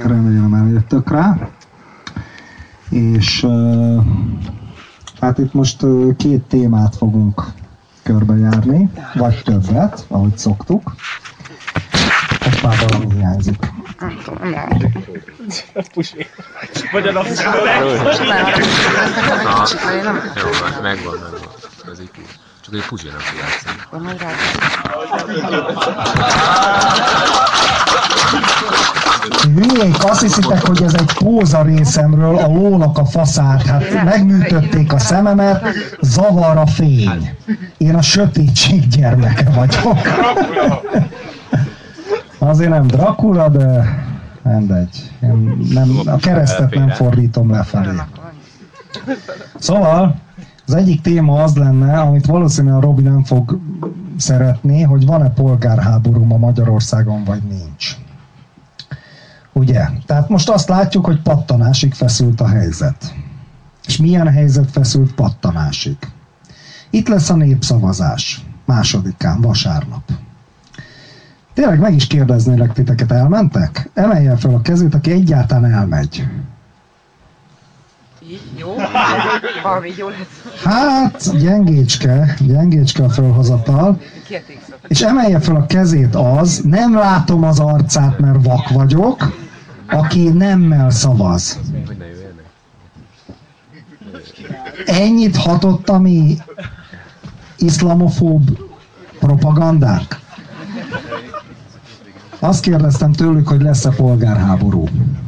remélem eljöttök rá. És hát itt most két témát fogunk körbejárni, vagy többet, ahogy szoktuk. Most már valami hiányzik. Vagy a megvan. Ez így csak egy Puzsi nem tud játszani. Hülyék, azt hiszitek, hogy ez egy póza részemről, a lónak a faszát. Hát megműtötték a szememet, zavar a fény. Én a sötétség gyermeke vagyok. Azért nem Dracula, de mindegy. A keresztet nem fordítom lefelé. Szóval az egyik téma az lenne, amit valószínűleg a Robi nem fog szeretni, hogy van-e polgárháború ma Magyarországon, vagy nincs. Ugye? Tehát most azt látjuk, hogy pattanásig feszült a helyzet. És milyen helyzet feszült pattanásig? Itt lesz a népszavazás. 2-án, vasárnap. Tényleg meg is kérdeznélek titeket, elmentek? Emeljen fel a kezét, aki egyáltalán elmegy. Így, jó? Valami jó lesz. Hát, gyengécske a fölhozatal. És emelje fel a kezét az, nem látom az arcát, mert vak vagyok, aki nemmel szavaz. Ennyit hatott a mi iszlamofób propagandánk? Azt kérdeztem tőlük, hogy lesz-e polgárháború.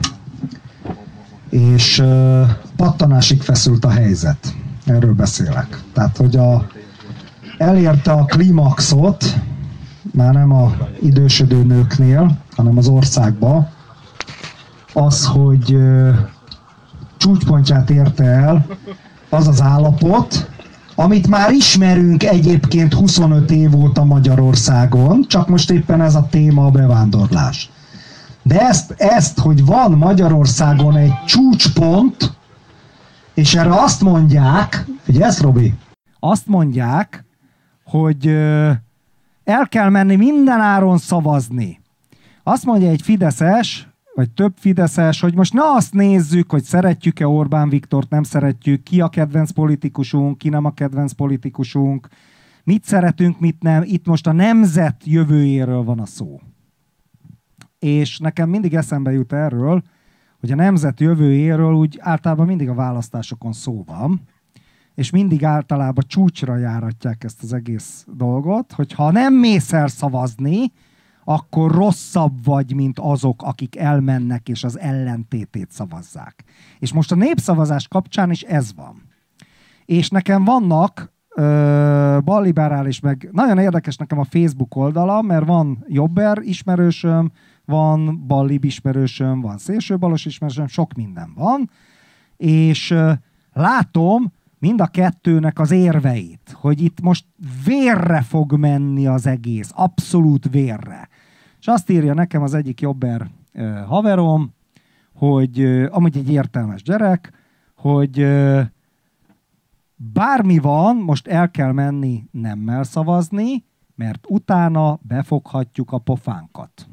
És pattanásig feszült a helyzet. Erről beszélek. Tehát, hogy elérte a klimaxot, már nem a idősödő nőknél, hanem az országba, az, hogy csúcspontját érte el az az állapot, amit már ismerünk egyébként 25 év óta Magyarországon, csak most éppen ez a téma a bevándorlás. De ezt, hogy van Magyarországon egy csúcspont, és erre azt mondják, figyelsz, Robi? Azt mondják, hogy el kell menni mindenáron szavazni. Azt mondja egy fideszes, vagy több fideszes, hogy most ne azt nézzük, hogy szeretjük-e Orbán Viktort, nem szeretjük, ki a kedvenc politikusunk, ki nem a kedvenc politikusunk, mit szeretünk, mit nem. Itt most a nemzet jövőjéről van a szó. És nekem mindig eszembe jut erről, hogy a nemzet jövőjéről úgy általában mindig a választásokon szó van, és mindig általában csúcsra járatják ezt az egész dolgot, hogy ha nem mész el szavazni, akkor rosszabb vagy, mint azok, akik elmennek és az ellentétét szavazzák. És most a népszavazás kapcsán is ez van. És nekem vannak balliberális, meg nagyon érdekes nekem a Facebook oldala, mert van jobber ismerősöm, van ballib ismerősöm, van szélsőbalos ismerősöm, sok minden van, és látom mind a kettőnek az érveit, hogy itt most vérre fog menni az egész, abszolút vérre. És azt írja nekem az egyik jobber haverom, hogy amúgy egy értelmes gyerek, hogy bármi van, most el kell menni nemmel szavazni, mert utána befoghatjuk a pofánkat.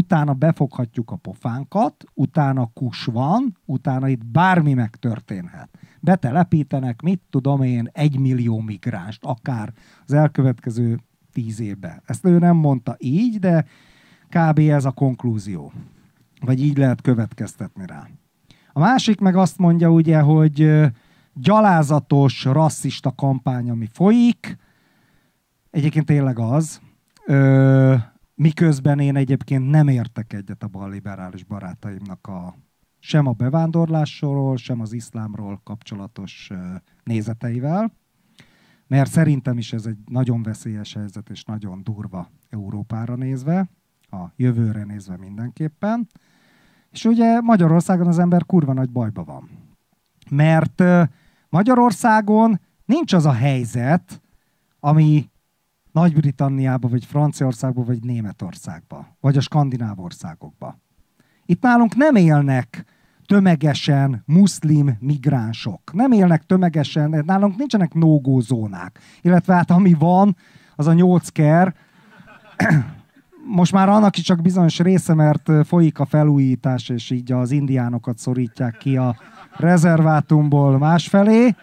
Utána kus van, utána itt bármi megtörténhet. Betelepítenek, mit tudom én, 1 millió migránst, akár az elkövetkező 10 évben. Ezt ő nem mondta így, de kb. Ez a konklúzió. Vagy így lehet következtetni rá. A másik meg azt mondja ugye, hogy gyalázatos, rasszista kampány, ami folyik. Egyébként tényleg az. Miközben én egyébként nem értek egyet a balliberális barátaimnak sem a bevándorlásról, sem az iszlámról kapcsolatos nézeteivel, mert szerintem is ez egy nagyon veszélyes helyzet, és nagyon durva Európára nézve, a jövőre nézve mindenképpen. És ugye Magyarországon az ember kurva nagy bajba van. Mert Magyarországon nincs az a helyzet, ami Nagy-Britanniában, vagy Franciaországban, vagy Németországban, vagy a skandináv országokban. Itt nálunk nem élnek tömegesen muszlim migránsok. Nem élnek tömegesen, nálunk nincsenek no-go zónák. Illetve hát ami van, az a 8 ker, most már annak is csak bizonyos része, mert folyik a felújítás, és így az indiánokat szorítják ki a rezervátumból másfelé,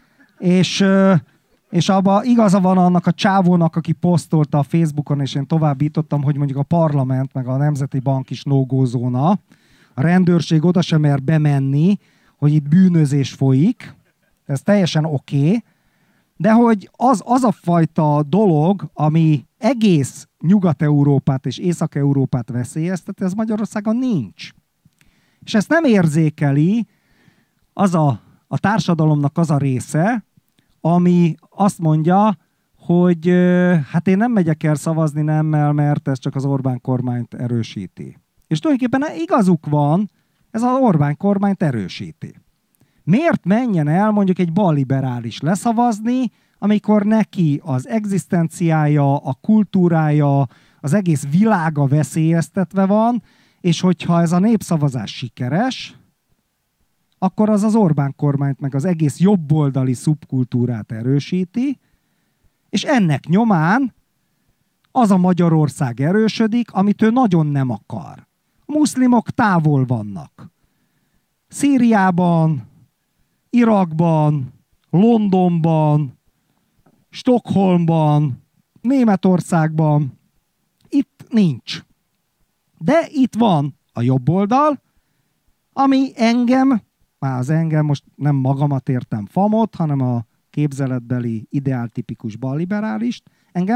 és abban igaza van annak a csávónak, aki posztolta a Facebookon, és én továbbítottam, hogy mondjuk a parlament, meg a Nemzeti Bank is no-go-zóna, a rendőrség oda sem mer bemenni, hogy itt bűnözés folyik, ez teljesen oké, de hogy az a fajta dolog, ami egész Nyugat-Európát és Észak-Európát veszélyeztet, ez Magyarországon nincs. És ezt nem érzékeli az a társadalomnak az a része, ami azt mondja, hogy hát én nem megyek el szavazni nemmel, mert ez csak az Orbán kormányt erősíti. És tulajdonképpen igazuk van, ez az Orbán kormányt erősíti. Miért menjen el mondjuk egy balliberális leszavazni, amikor neki az egzisztenciája, a kultúrája, az egész világa veszélyeztetve van, és hogyha ez a népszavazás sikeres, akkor az Orbán kormányt meg az egész jobboldali szubkultúrát erősíti, és ennek nyomán az a Magyarország erősödik, amit ő nagyon nem akar. A muszlimok távol vannak. Szíriában, Irakban, Londonban, Stockholmban, Németországban. Itt nincs. De itt van a jobb oldal, ami engem, most nem magamat értem famot, hanem a képzeletbeli ideáltipikus balliberálist, engem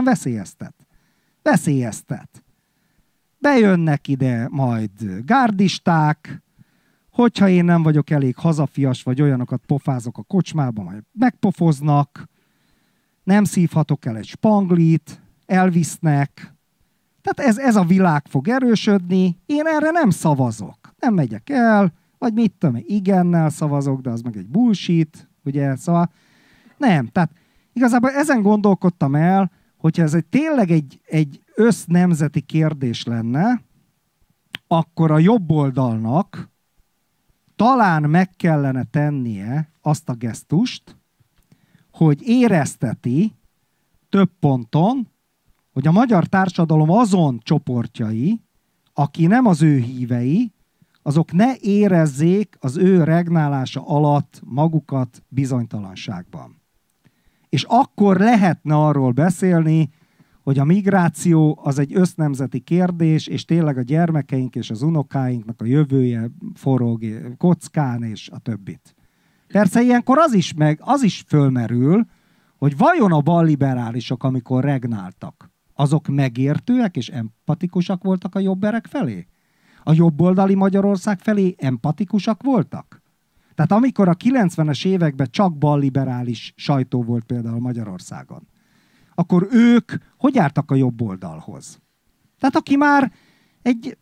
veszélyeztet. Bejönnek ide majd gárdisták, hogyha én nem vagyok elég hazafias, vagy olyanokat pofázok a kocsmába, majd megpofoznak, nem szívhatok el egy spanglit, elvisznek. Tehát ez a világ fog erősödni, én erre nem szavazok. Nem megyek el, vagy mit tudom, igennel szavazok, de az meg egy bullshit, ugye, szóval nem. Tehát igazából ezen gondolkodtam el, hogyha ez tényleg egy össznemzeti kérdés lenne, akkor a jobb oldalnak talán meg kellene tennie azt a gesztust, hogy érezteti több ponton, hogy a magyar társadalom azon csoportjai, aki nem az ő hívei, azok ne érezzék az ő regnálása alatt magukat bizonytalanságban. És akkor lehetne arról beszélni, hogy a migráció az egy össznemzeti kérdés, és tényleg a gyermekeink és az unokáinknak a jövője forog kockán, és a többit. Persze ilyenkor az is fölmerül, hogy vajon a balliberálisok, amikor regnáltak, azok megértőek és empatikusak voltak a jobberek felé? A jobboldali Magyarország felé empatikusak voltak? Tehát amikor a 90-es években csak balliberális sajtó volt például Magyarországon, akkor ők hogy álltak a jobb oldalhoz? Tehát aki már egy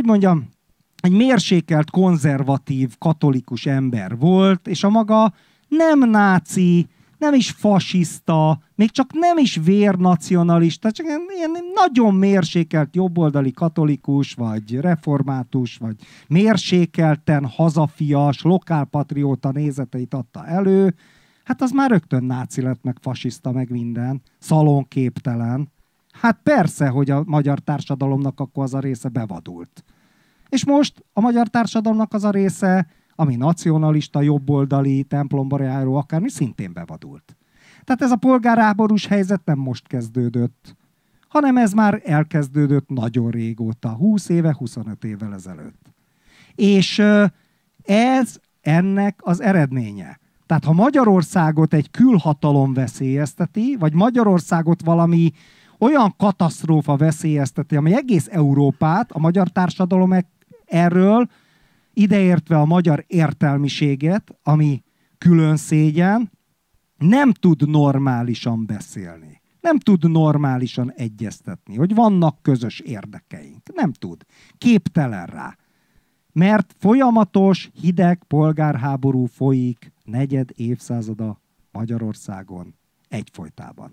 mérsékelt, konzervatív, katolikus ember volt, és a maga nem náci, nem is fasiszta, még csak nem is vérnacionalista, csak ilyen nagyon mérsékelt jobboldali katolikus, vagy református, vagy mérsékelten hazafias, lokálpatrióta nézeteit adta elő, hát az már rögtön náci lett, meg fasiszta, meg minden, szalonképtelen. Hát persze, hogy a magyar társadalomnak akkor az a része bevadult. És most a magyar társadalomnak az a része, ami nacionalista, jobboldali, templomba járó, akármi, szintén bevadult. Tehát ez a polgárháborús helyzet nem most kezdődött, hanem ez már elkezdődött nagyon régóta, 20 éve, 25 évvel ezelőtt. És ez ennek az eredménye. Tehát ha Magyarországot egy külhatalom veszélyezteti, vagy Magyarországot valami olyan katasztrófa veszélyezteti, ami egész Európát, a magyar társadalom erről, ideértve a magyar értelmiséget, ami külön szégyen, nem tud normálisan beszélni. Nem tud normálisan egyeztetni, hogy vannak közös érdekeink. Nem tud. Képtelen rá. Mert folyamatos, hideg polgárháború folyik negyed évszázada Magyarországon egyfolytában.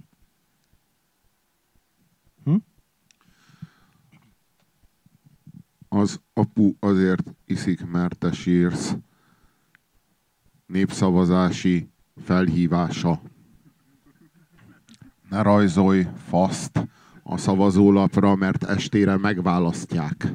Az apu azért iszik, mert te sírsz. Népszavazási felhívása. Ne rajzolj faszt a szavazólapra, mert estére megválasztják.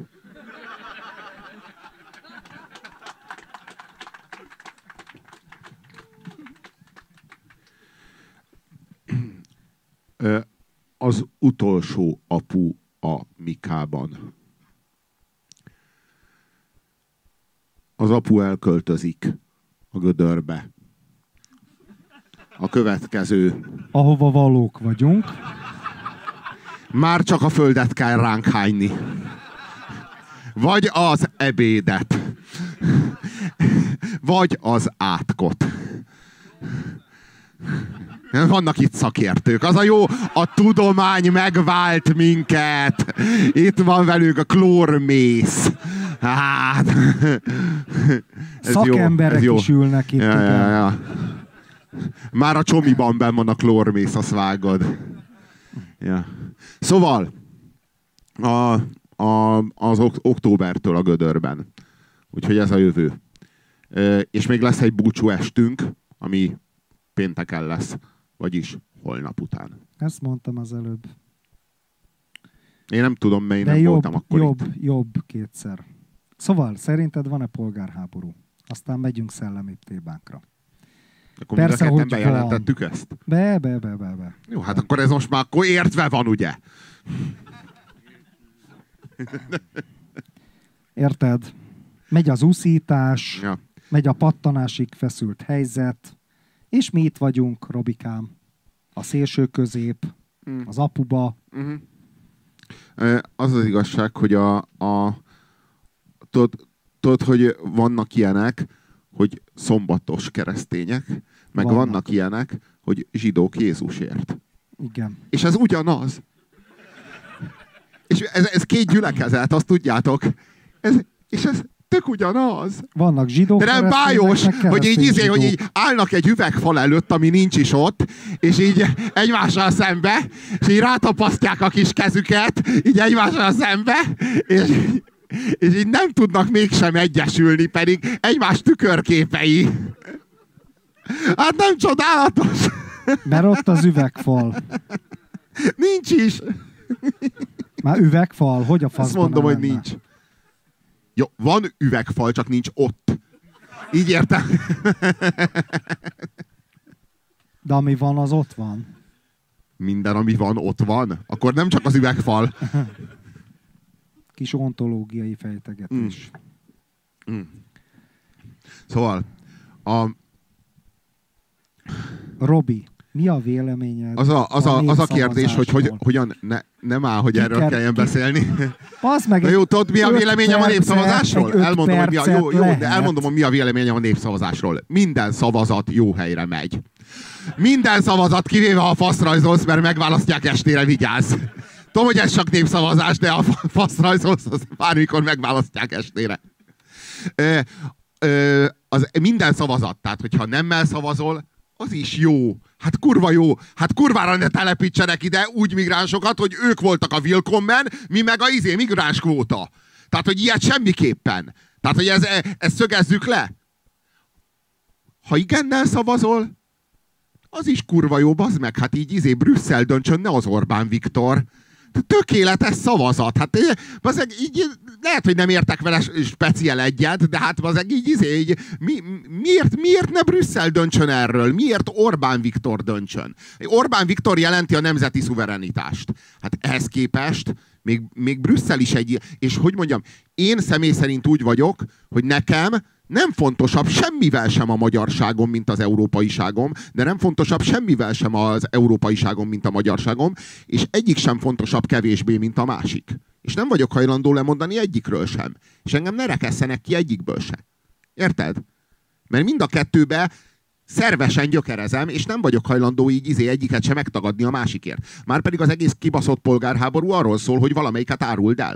Az utolsó apu a Mikában. Az apu elköltözik a gödörbe. A következő. Ahova valók vagyunk. Már csak a földet kell ránk hányni. Vagy az ebédet. Vagy az átkot. Vannak itt szakértők. Az a jó, a tudomány megvált minket. Itt van velünk a klórmész. Hát. Szakemberek jó. is ülnek itt. Ja. Már a csomiban benn van a klórmész, azt vágod. Ja. Szóval az októbertől a gödörben. Úgyhogy ez a jövő. És még lesz egy búcsú estünk, ami pénteken lesz. Vagyis holnap után. Ezt mondtam az előbb. Én nem tudom, mert én nem jobb, voltam akkor jobb kétszer. Szóval, szerinted van-e polgárháború? Aztán megyünk szellemi tébánkra. Akkor persze, mind a hogy ketten bejelentettük ezt? Be. Jó, hát akkor ez most már akkor értve van, ugye? Érted? Megy az úszítás, Ja. megy a pattanásig feszült helyzet, és mi itt vagyunk, Robikám. A szélső közép, az apuba. Az az igazság, hogy tudod, hogy vannak ilyenek, hogy szombatos keresztények, meg vannak ilyenek, hogy zsidók Jézusért. Igen. És ez ugyanaz. És ez két gyülekezet, azt tudjátok. És ez tök ugyanaz. Vannak zsidók. De nem bájos, hogy így állnak egy üvegfal előtt, ami nincs is ott, és így egymással szembe, és így rátapasztják a kis kezüket, így egymással szembe, és így nem tudnak mégsem egyesülni, pedig egymás tükörképei. Hát nem csodálatos? Mert ott az üvegfal. Nincs is. Már üvegfal? Hogy a faszban? Azt mondom, hogy nincs. Jó, van üvegfal, csak nincs ott. Így értem. De ami van, az ott van. Minden, ami van, ott van. Akkor nem csak az üvegfal. Kis ontológiai fejtegetés. Szóval, Robi, mi a véleményed? Az a kérdés, hogy hogyan nem áll, hogy erről kelljen beszélni. Meg, jó, tudod, mi a véleményem a népszavazásról? Elmondom, hogy mi a véleményem a népszavazásról. Minden szavazat jó helyre megy. Minden szavazat, kivéve a faszrajzolsz, mert megválasztják estére, vigyázz. Tudom, hogy ez csak népszavazás, de a faszrajzolsz, az bármikor megválasztják estére. Minden szavazat, tehát hogyha nemmel szavazol, az is jó. Hát kurva jó. Hát kurvára ne telepítsenek ide úgy migránsokat, hogy ők voltak a Willkommen, mi meg a migráns kvóta. Tehát, hogy ilyet semmiképpen. Tehát, hogy ezt szögezzük le. Ha igennel szavazol, az is kurva jó, bazd meg. Hát így Brüsszel döntsön, ne az Orbán Viktor. Tökéletes szavazat. Hát bazeg, így lehet, hogy nem értek vele speciál egyet, de hát bazeg, így miért ne Brüsszel döntsön erről? Miért Orbán Viktor döntsön? Orbán Viktor jelenti a nemzeti szuverenitást. Hát ehhez képest még Brüsszel is és hogy mondjam, én személy szerint úgy vagyok, hogy nekem nem fontosabb semmivel sem a magyarságom, mint az európaiságom, de nem fontosabb semmivel sem az európaiságom, mint a magyarságom, és egyik sem fontosabb kevésbé, mint a másik. És nem vagyok hajlandó lemondani egyikről sem. És engem ne rekesszenek ki egyikből se. Érted? Mert mind a kettőbe szervesen gyökerezem, és nem vagyok hajlandó így egyiket sem megtagadni a másikért. Márpedig az egész kibaszott polgárháború arról szól, hogy valamelyiket áruld el.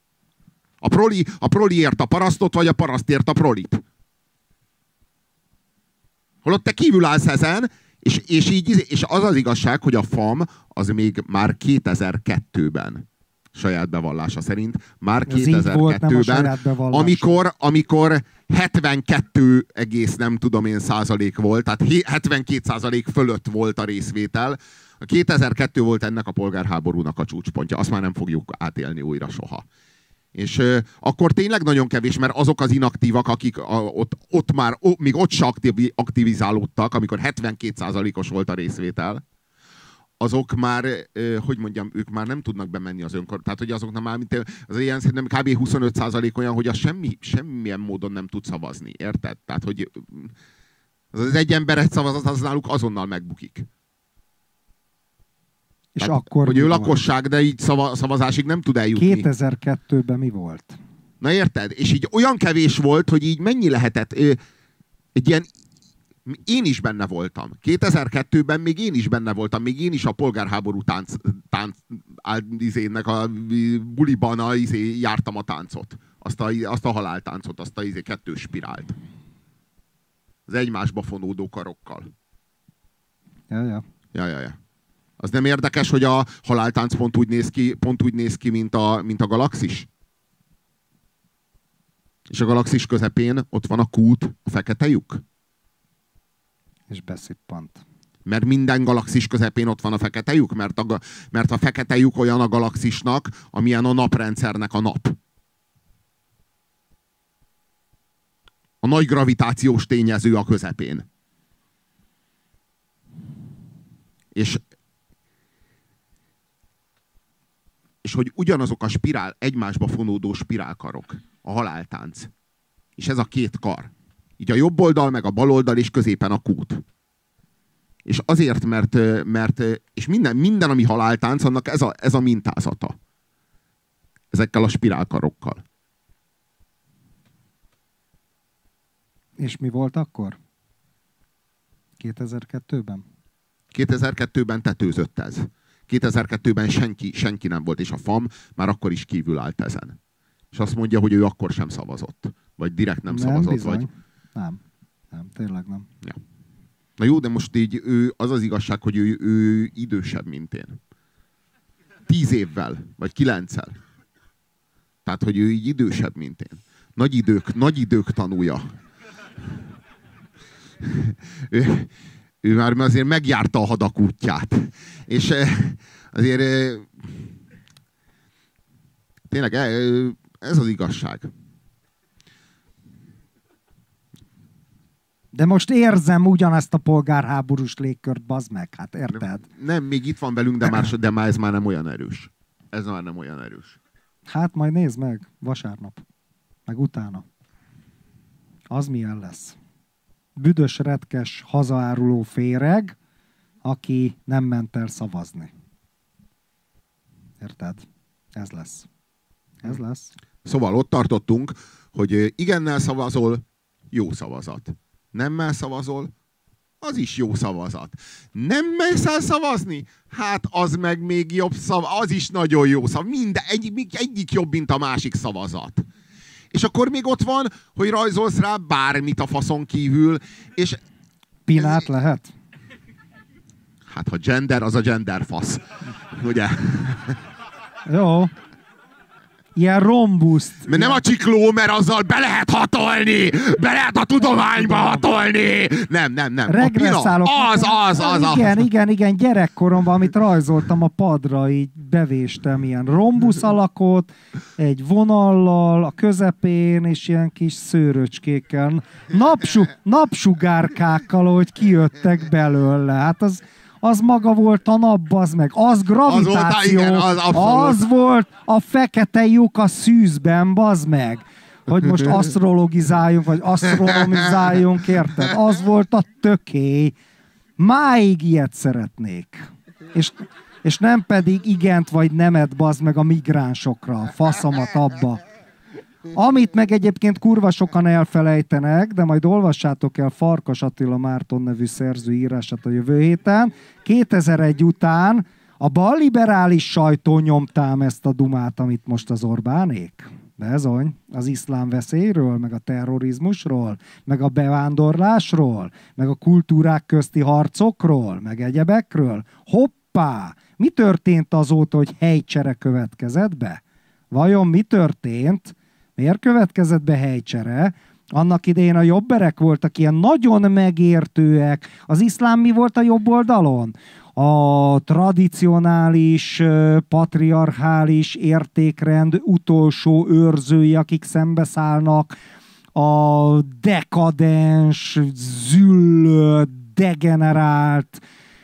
A proliért a parasztot, vagy a parasztért a prolit. Holott te kívül állsz ezen, és az az igazság, hogy a FAM az még már 2002-ben saját bevallása szerint már Ez így volt, nem a 2002-ben, saját bevallása. amikor 72 egész nem tudom én százalék volt, tehát 72% fölött volt a részvétel. A 2002 volt ennek a polgárháborúnak a csúcspontja. Azt már nem fogjuk átélni újra soha. És akkor tényleg nagyon kevés, mert azok az inaktívak, akik ott már, még ott se aktivizálódtak, amikor 72%-os volt a részvétel, azok már, hogy mondjam, ők már nem tudnak bemenni az tehát hogy azoknak már, mint az ilyen szerintem kb. 25% olyan, hogy az semmilyen módon nem tud szavazni, érted? Tehát, hogy az egy ember egy szavazat, az náluk azonnal megbukik. És tehát, akkor hogy ő lakosság, de így szavazásig nem tud eljutni. 2002-ben mi volt? Na érted? És így olyan kevés volt, hogy így mennyi lehetett egy ilyen. Én is benne voltam. 2002-ben még én is benne voltam. Még én is a polgárháború izének a buliban jártam a táncot. Azt a haláltáncot, azt a kettős spirált. Az egymásba fonódó karokkal. Ja. Az nem érdekes, hogy a haláltánc pont úgy néz ki, mint a galaxis? És a galaxis közepén ott van a kút, a fekete lyuk. És beszippant. Mert minden galaxis közepén ott van a fekete lyuk? Mert a fekete lyuk olyan a galaxisnak, amilyen a naprendszernek a nap. A nagy gravitációs tényező a közepén. És hogy ugyanazok a egymásba fonódó spirálkarok, a haláltánc. És ez a két kar. Így a jobb oldal, meg a bal oldal, és középen a kút. És azért, mert és minden, ami haláltánc, annak ez a mintázata. Ezekkel a spirálkarokkal. És mi volt akkor? 2002-ben? 2002-ben tetőzött ez. 2002-ben senki nem volt, és a FAM már akkor is kívül állt ezen. És azt mondja, hogy ő akkor sem szavazott. Vagy direkt nem szavazott. Bizony. Vagy... Nem, tényleg nem. Ja. Na jó, de most így az az igazság, hogy ő idősebb, mint én. 10 évvel, vagy 9-el. Tehát, hogy ő így idősebb, mint én. Nagy idők tanúja. Ő már azért megjárta a hadak útját. És azért tényleg ez az igazság. De most érzem ugyanezt a polgárháborús légkört, bazd meg, hát érted? Nem, még itt van velünk, de már ez már nem olyan erős. Ez már nem olyan erős. Hát majd nézd meg, vasárnap. Meg utána. Az milyen lesz? Büdös, retkes, hazaáruló féreg, aki nem ment el szavazni. Érted? Ez lesz. Ez lesz. Szóval ott tartottunk, hogy igennel szavazol, jó szavazat. Nemmel szavazol, az is jó szavazat. Nem mész el szavazni? Hát az meg még jobb az is nagyon jó szavazat. Egyik jobb, mint a másik szavazat. És akkor még ott van, hogy rajzolsz rá bármit a faszon kívül, és... Pinát lehet? Hát ha gender, az a gender fasz. Ugye? Jó. Ilyen rombuszt. Mert nem a csikló, mert azzal be lehet hatolni! Be lehet a tudományba hatolni! Nem. Regresszálok. Az. Igen, gyerekkoromban, amit rajzoltam a padra, így bevéstem ilyen rombusz alakot, egy vonallal a közepén, és ilyen kis szőröcskékkel, napsugárkákkal, hogy kijöttek belőle. Hát az maga volt a nap, az meg. Az gravitáció. Az volt a fekete lyuk a szűzben, bazd meg. Hogy most asztrologizáljunk, vagy asztronomizáljunk, érted? Az volt a tökély. Máig ilyet szeretnék. És nem pedig igent vagy nemet, bazd meg a migránsokra. Faszomat abba. Amit meg egyébként kurva sokan elfelejtenek, de majd olvassátok el Farkas Attila Márton nevű szerző írását a jövő héten. 2001 után a balliberális sajtó nyomtám ezt a dumát, amit most az Orbánék. Bezony, az iszlám veszélyről, meg a terrorizmusról, meg a bevándorlásról, meg a kultúrák közti harcokról, meg egyebekről. Hoppá! Mi történt azóta, hogy helycsere következett be? Vajon mi történt? Miért következett be helycsere? Annak idején a jobberek voltak ilyen nagyon megértőek. Az iszlám mi volt a jobb oldalon? A tradicionális, patriarchális értékrend utolsó őrzői, akik szembeszállnak a dekadens, züllött, degenerált,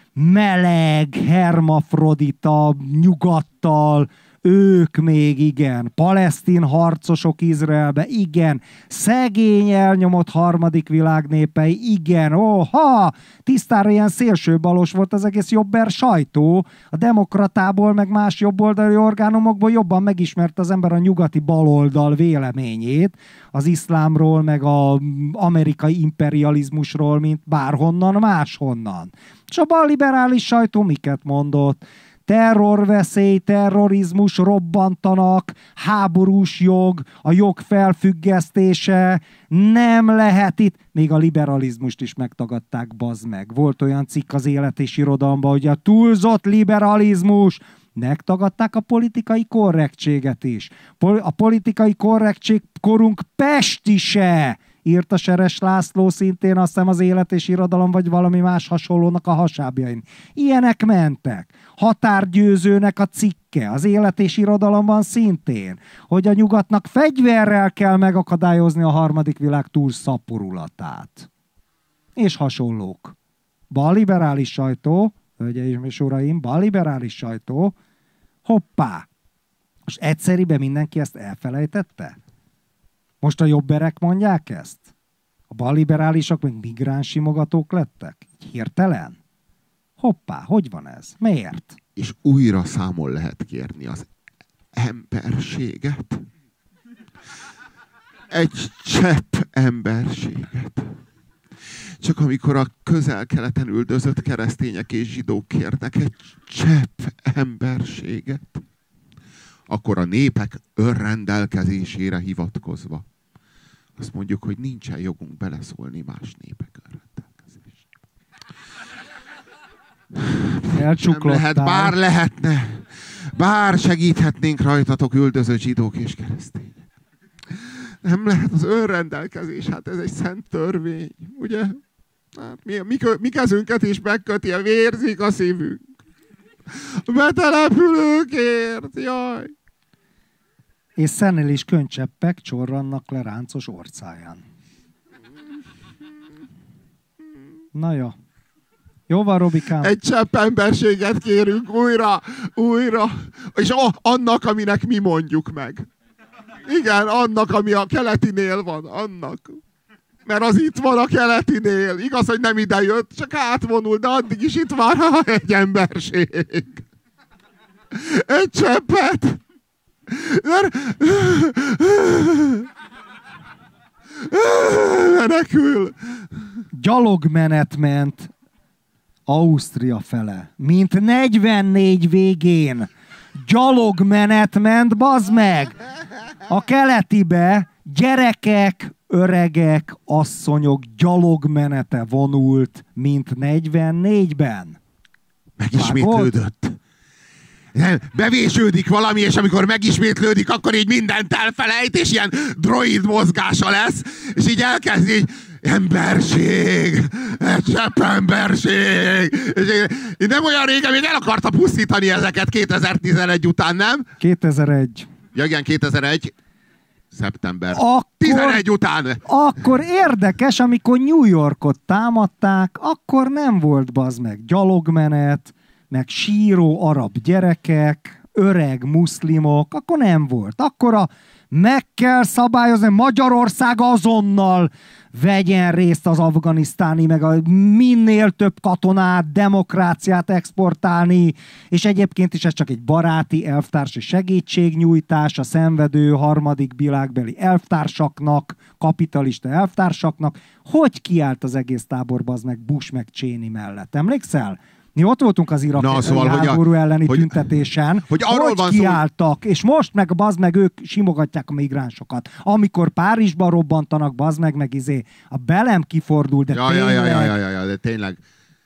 meleg, hermafrodita nyugattal, ők még igen, palesztin harcosok Izraelbe, igen, szegény elnyomott harmadik világ népei, igen, tisztára ilyen szélsőbalos volt az egész jobber sajtó, a demokratából, meg más jobboldali orgánumokból jobban megismerte az ember a nyugati baloldal véleményét, az iszlámról, meg az amerikai imperializmusról, mint bárhonnan máshonnan. És a balliberális sajtó miket mondott? Terrorveszély, terrorizmus, robbantanak, háborús jog, a jog felfüggesztése, nem lehet itt. Még a liberalizmust is megtagadták, bazd meg. Volt olyan cikk az Élet és Irodalomban, hogy a túlzott liberalizmus, megtagadták a politikai korrektséget is. A politikai korrektség korunk pestise, írta Seres László szintén, azt hiszem az Élet és Irodalom, vagy valami más hasonlónak a hasábjain. Ilyenek mentek. Határgyőzőnek a cikke, az Élet és Irodalomban szintén, hogy a nyugatnak fegyverrel kell megakadályozni a harmadik világ túlszaporulatát. És hasonlók. Balliberális sajtó, hölgyeim és uraim, balliberális sajtó, hoppá! Most egyszeriben mindenki ezt elfelejtette? Most a jobberek mondják ezt? A balliberálisok meg migránssimogatók lettek? Így hirtelen? Hoppá, hogy van ez? Miért? És újra számon lehet kérni az emberséget. Egy csepp emberséget. Csak amikor a közel-keleten üldözött keresztények és zsidók kérnek egy csepp emberséget, akkor a népek önrendelkezésére hivatkozva azt mondjuk, hogy nincsen jogunk beleszólni más népek önrendelkezésére. Nem lehet, bár lehetne, bár segíthetnénk rajtatok üldözött zsidók és keresztények. Nem lehet az önrendelkezés, hát ez egy szent törvény, ugye? Hát mi kezünket is megköti, vérzik a szívünk. Betelepülőkért, jaj! És szennél is könycseppek csorrannak le ráncos orcáján. Na jó. Jó van, Robikám. Egy csepp emberséget kérünk újra. És annak, aminek mi mondjuk meg. Igen, annak, ami a keletinél van, annak. Mert az itt van a keletinél. Igaz, hogy nem ide jött, csak átvonul, de addig is itt van egy emberség. Egy cseppet. Menekül. Gyalogmenet ment Ausztria fele. Mint 44 végén. Gyalogmenet ment, bazd meg! A keletibe gyerekek, öregek, asszonyok gyalogmenete vonult, mint 44-ben. Megismétlődött. Nem, bevésődik valami, és amikor megismétlődik, akkor így mindent elfelejt, és ilyen droid mozgása lesz, és így elkezd így, emberség, egy csepp emberség. És én nem olyan régen még el akarta pusztítani ezeket 2011 után, nem? 2001. Ja, igen, 2001. Szeptember. 11 után. Akkor érdekes, amikor New Yorkot támadták, akkor nem volt, bazd meg, gyalogmenet, meg síró arab gyerekek, öreg muszlimok, akkor nem volt. Akkor meg kell szabályozni, Magyarország azonnal vegyen részt az afganisztáni, meg a minél több katonát, demokráciát exportálni, és egyébként is ez csak egy baráti elvtársi segítségnyújtás a szenvedő harmadik világbeli elvtársaknak, kapitalista elvtársaknak. Hogy kiállt az egész táborba az meg Bush meg Cheney mellett? Emlékszel? Mi ott voltunk az iraki háború elleni tüntetésen, hogy kiálltak, és most meg bazd meg ők simogatják a migránsokat. Amikor Párizsban robbantanak, bazd meg a belem kifordul, de tényleg. De tényleg.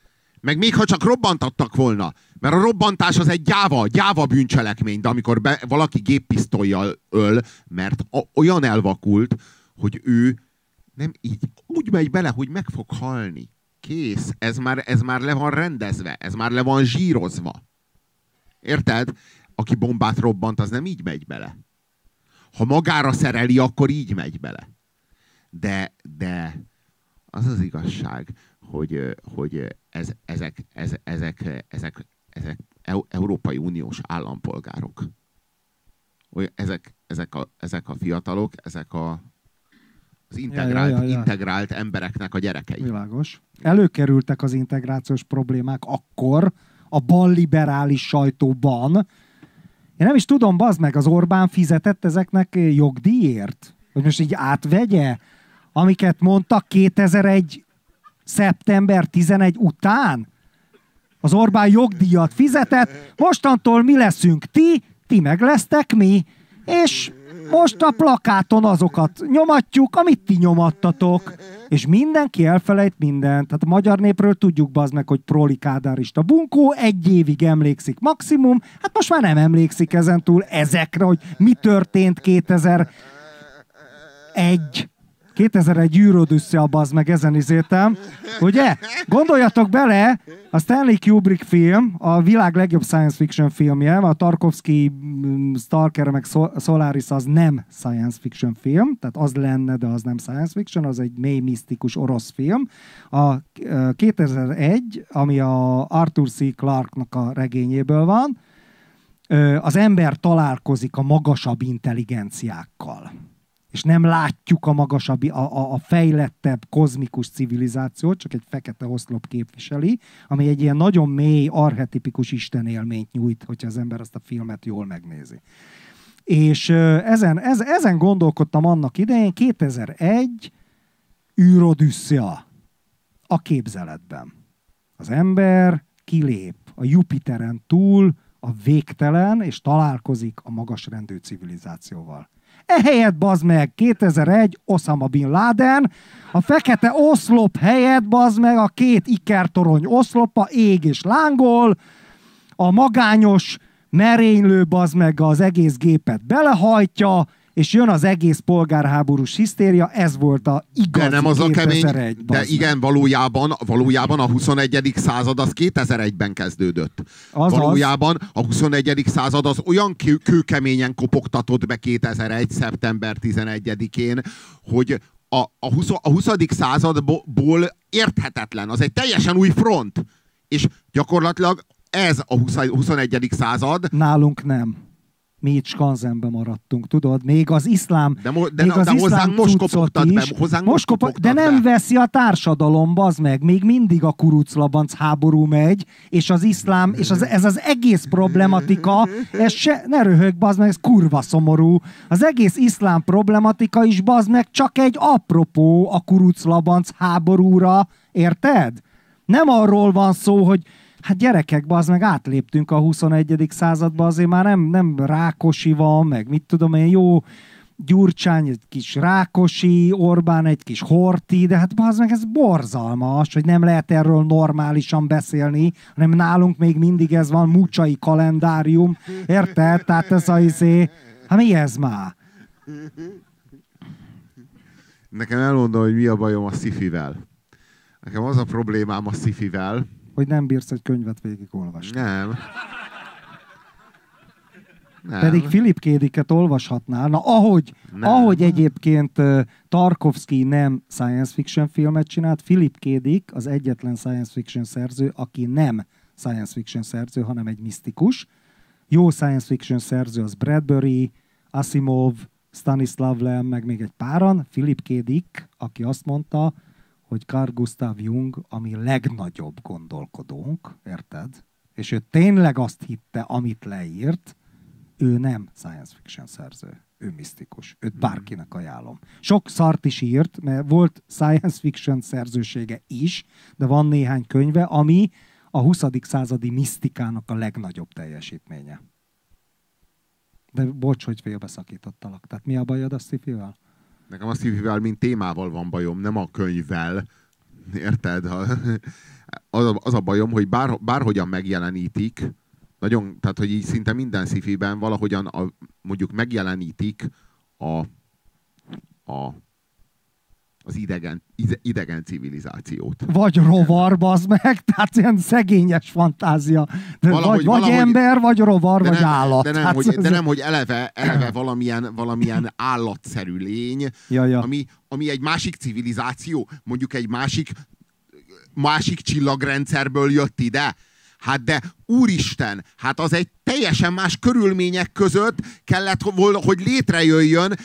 Meg még ha csak robbantattak volna, mert a robbantás az egy gyáva bűncselekmény, de amikor valaki géppisztollyal öl, mert olyan elvakult, hogy ő nem így, úgy megy bele, hogy meg fog halni. Kész. Ez már le van rendezve. Ez már le van zsírozva. Érted? Aki bombát robbant, az nem így megy bele. Ha magára szereli, akkor így megy bele. De az az igazság, hogy ezek Európai Uniós állampolgárok. Ezek a fiatalok, ezek az integrált embereknek a gyerekei. Világos. Előkerültek az integrációs problémák akkor a balliberális sajtóban. Én nem is tudom, bazd meg, az Orbán fizetett ezeknek jogdíjért? Hogy most így átvegye, amiket mondtak 2001. szeptember 11 után? Az Orbán jogdíjat fizetett, mostantól mi leszünk ti meg lesztek mi, és most a plakáton azokat nyomatjuk, amit ti nyomattatok. És mindenki elfelejt mindent. Tehát a magyar népről tudjuk, bazd meg, hogy prolikádárista bunkó, 1 évig emlékszik maximum, hát most már nem emlékszik ezentúl ezekre, hogy mi történt 2001 űrodüsszel, bazd meg, ezen izéltem. Ugye? Gondoljatok bele, a Stanley Kubrick film, a világ legjobb science fiction filmje, a Tarkovsky Stalker meg Solaris az nem science fiction film, tehát az lenne, de az nem science fiction, az egy mély misztikus orosz film. A 2001, ami a Arthur C. Clarke-nak a regényéből van, az ember találkozik a magasabb intelligenciákkal. És nem látjuk a magasabb, a fejlettebb kozmikus civilizációt, csak egy fekete oszlop képviseli, ami egy ilyen nagyon mély, archetipikus istenélményt nyújt, hogyha az ember azt a filmet jól megnézi. És ezen gondolkodtam annak idején, 2001 űrodüsszea a képzeletben. Az ember kilép a Jupiteren túl a végtelen, és találkozik a magasrendű civilizációval. Ehelyett, bazd meg, 2001 Osama Bin Laden, a fekete oszlop helyett, bazd meg, a 2 ikertorony oszlopa ég és lángol, a magányos merénylő, bazd meg, az egész gépet belehajtja, és jön az egész polgárháborús hisztéria, ez volt a igazi 2001. De nem az a kemény, de igen, valójában a 21. század az 2001-ben kezdődött. Valójában a 21. század az olyan kőkeményen kopogtatott be 2001. szeptember 11-én, hogy a 20. századból érthetetlen, az egy teljesen új front. És gyakorlatilag ez a 21. század. Nálunk nem. Mi itt skanzenben maradtunk, tudod? Még az iszlám de hozzánk most kopogtat be. De nem veszi a társadalom, bazd meg. Még mindig a kuruclabanc háború megy, és az iszlám, és ez az egész problematika, ne röhög, bazd meg, ez kurva szomorú. Az egész iszlám problematika is, bazd meg, csak egy apropó a kuruclabanc háborúra, érted? Nem arról van szó, hogy hát gyerekek, bazd meg, átléptünk a 21. századba, azért már nem Rákosi van, meg mit tudom én, jó, Gyurcsány egy kis Rákosi, Orbán egy kis Horthy, de hát bazd meg, ez borzalmas, hogy nem lehet erről normálisan beszélni, hanem nálunk még mindig ez van, mucsai kalendárium, érted? Tehát ez hát mi ez már? Nekem elmondom, hogy mi a bajom a sci-fivel. Nekem az a problémám a sci-fivel, hogy nem bírsz egy könyvet végigolvasni. Nem. Pedig Philip K. Dicket olvashatnál. Na, ahogy egyébként Tarkovsky nem science fiction filmet csinált, Philip K. Dick az egyetlen science fiction szerző, aki nem science fiction szerző, hanem egy misztikus. Jó science fiction szerző az Bradbury, Asimov, Stanislav Lem, meg még egy páran. Philip K. Dick, aki azt mondta, hogy Carl Gustav Jung a mi legnagyobb gondolkodónk, érted? És ő tényleg azt hitte, amit leírt, ő nem science fiction szerző, ő misztikus. Őt bárkinek ajánlom. Sok szart is írt, mert volt science fiction szerzősége is, de van néhány könyve, ami a 20. századi misztikának a legnagyobb teljesítménye. De bocs, hogy félbeszakítottalak. Tehát mi a bajod a sci-fivel? Nekem a sci-fivel, mint témával van bajom, nem a könyvvel. Érted? az a bajom, hogy bárhogyan megjelenítik, nagyon, tehát hogy így szinte minden sci-fiben valahogyan mondjuk megjelenítik az idegen civilizációt. Vagy rovar, bazd meg, tehát ilyen szegényes fantázia. De valahogy ember, vagy rovar, vagy állat. De nem, hogy eleve valamilyen állatszerű lény, ja. Ami egy másik civilizáció, mondjuk egy másik csillagrendszerből jött ide. Hát de úristen, hát az egy teljesen más körülmények között kellett volna, hogy létrejöjjön,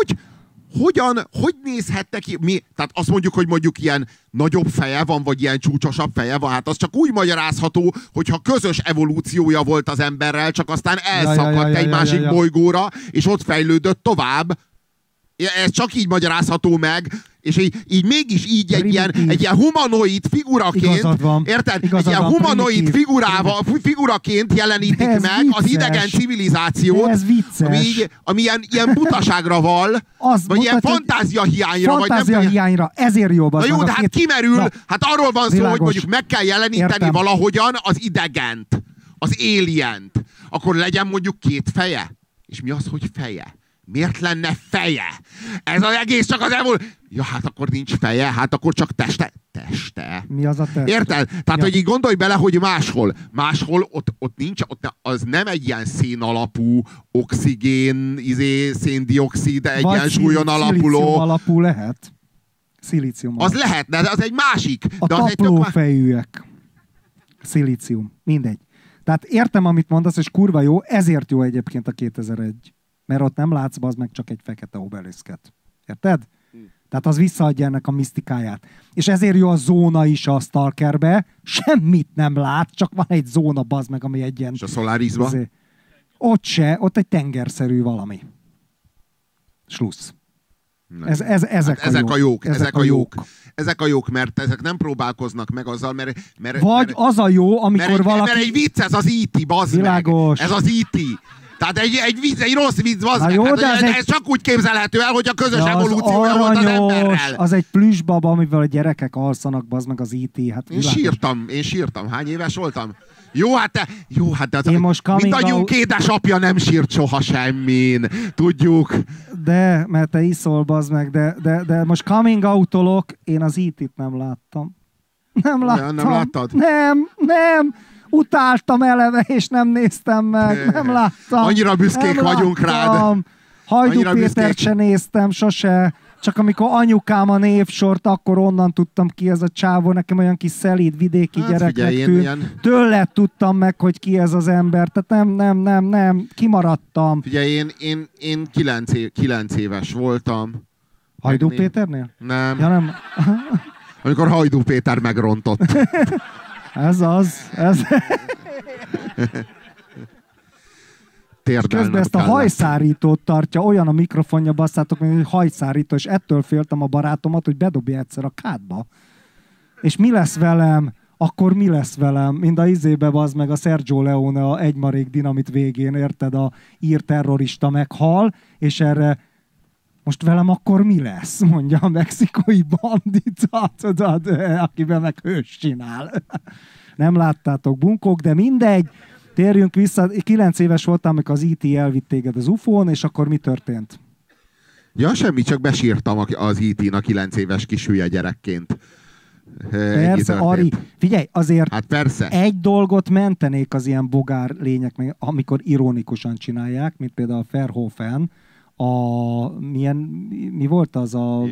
hogy nézhette ki? Tehát azt mondjuk, hogy mondjuk ilyen nagyobb feje van, vagy ilyen csúcsosabb feje van, hát az csak úgy magyarázható, hogyha közös evolúciója volt az emberrel, csak aztán elszakadt egy másik bolygóra, és ott fejlődött tovább. Ez csak így magyarázható meg, és így mégis így egy ilyen humanoid figuraként, érted? Egy ilyen humanoid figuraként jelenítik meg vicces. Az idegen civilizációt, ami ilyen butaságra val, vagy ilyen fantázia hiányra. Ezért jobb az. Na jó, de hát kimerül, hát arról van szó, hogy mondjuk meg kell jeleníteni valahogyan az idegent, az alient. Akkor legyen mondjuk 2 feje. És mi az, hogy feje? Miért lenne feje? Ez az egész csak az Ja, hát akkor nincs feje, hát akkor csak teste. Mi az a teste? Érted? Tehát, hogy így gondolj bele, hogy máshol ott nincs, az nem egy ilyen szén alapú, oxigén, széndioxid, egyensúlyon alapuló. Szilícium alapú lehet. Szilícium alapú. Az lehet, de az egy másik. A taplófejűek. Szilícium. Mindegy. Tehát értem, amit mondasz, és kurva jó, ezért jó egyébként a 2001. Mert ott nem látsz, az meg csak egy fekete obeliszket. Érted? Tehát az visszaadja ennek a misztikáját. És ezért jó a zóna is a Stalkerbe. Semmit nem lát, csak van egy zóna, bazd meg, ami egy ilyen... És a Solarisban? Ott egy tengerszerű valami. Slussz. Ezek a jók, mert ezek nem próbálkoznak meg azzal, mert vagy az a jó, amikor valaki... Mert egy vicc, ez az E.T., bazd világos. meg. Ez az E.T. Tehát egy rossz vicc, bazd meg. Jó, hát, ez csak úgy képzelhető el, hogy a közös evolúciója volt az emberrel. Az egy plüssbaba, amivel a gyerekek alszanak, bazd meg az E.T. Hát én sírtam. Hány éves voltam? Jó, hát mindannyiunk édesapja nem sírt soha semmin. Tudjuk. De, mert te iszol, bazd meg, de most coming out-olok, én az E.T.-t nem láttam. Nem láttad? Nem. Utáltam eleve, és nem néztem meg. Nem láttam. Annyira büszkék vagyunk rád. Hajdú Pétert se néztem, sose. Csak amikor anyukám a névsort, akkor onnan tudtam ki ez a csávó, nekem olyan kis szelíd vidéki gyereknek tűnt. Tőle tudtam meg, hogy ki ez az ember. Tehát nem, kimaradtam. Figyelj, én 9 éves voltam. Hajdú Péternél? Nem. Ja, nem. Amikor Hajdú Péter megrontott. Ez. És közben ezt a hajszárítót tartja, olyan a mikrofonja, basszátok, mint egy hajszárító, és ettől féltem a barátomat, hogy bedobja egyszer a kádba. És mi lesz velem? Akkor mi lesz velem? Mind a izébe, bazd meg, a Sergio Leone a Egy marék dinamit végén, érted? A ír terrorista meghal, és erre most velem akkor mi lesz? Mondja a mexikói bandita, tudod, akiben meg hős csinál. Nem láttátok, bunkók, de mindegy. Térjünk vissza. 9 éves voltam, amikor az E.T. elvitt téged az UFO-n, és akkor mi történt? Ja, semmi, csak besírtam az E.T.-n a 9 éves kis hülye gyerekként. Persze, Ari. Figyelj, azért hát persze. Egy dolgot mentenék az ilyen bogár lények, amikor ironikusan csinálják, mint például a Verhoeven, mi volt az a...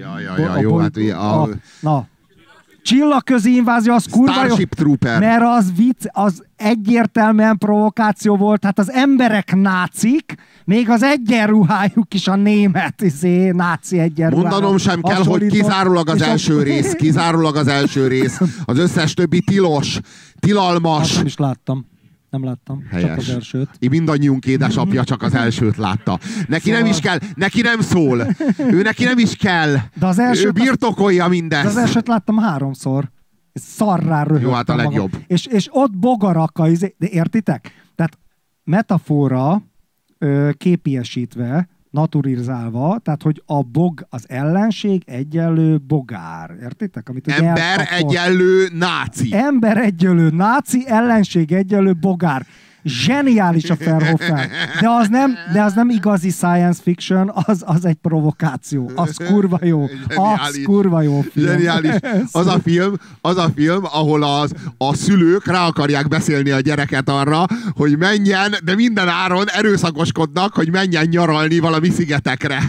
Csillagközi invázió, az kurva Starship Trooper. Mert az vicc, az egyértelműen provokáció volt, hát az emberek nácik, még az egyenruhájuk is a német náci egyenruhájuk. Mondanom sem kell, hogy kizárólag az első rész. Az összes többi tilalmas. Nem is láttam. Nem láttam. Helyes. Csak az elsőt. Mindannyiunk édesapja csak az elsőt látta. Neki nem is kell, neki nem szól. Neki nem is kell. De az elsőt, ő birtokolja mindezt. De az elsőt láttam 3-szor. Szarrá röhögtem. Jó, hát a legjobb. És ott bogarak de értitek? Tehát metafora képiesítve, naturizálva, tehát hogy az ellenség egyenlő bogár. Értitek? Amit ember egyenlő náci. Ember egyenlő náci, ellenség egyenlő bogár. Zseniális a Verhoeven. De az nem igazi science fiction, az egy provokáció. Az kurva jó. Az kurva jó film. Zseniális. Az a film, ahol a szülők rá akarják beszélni a gyereket arra, hogy menjen, de minden áron erőszakoskodnak, hogy menjen nyaralni valami szigetekre.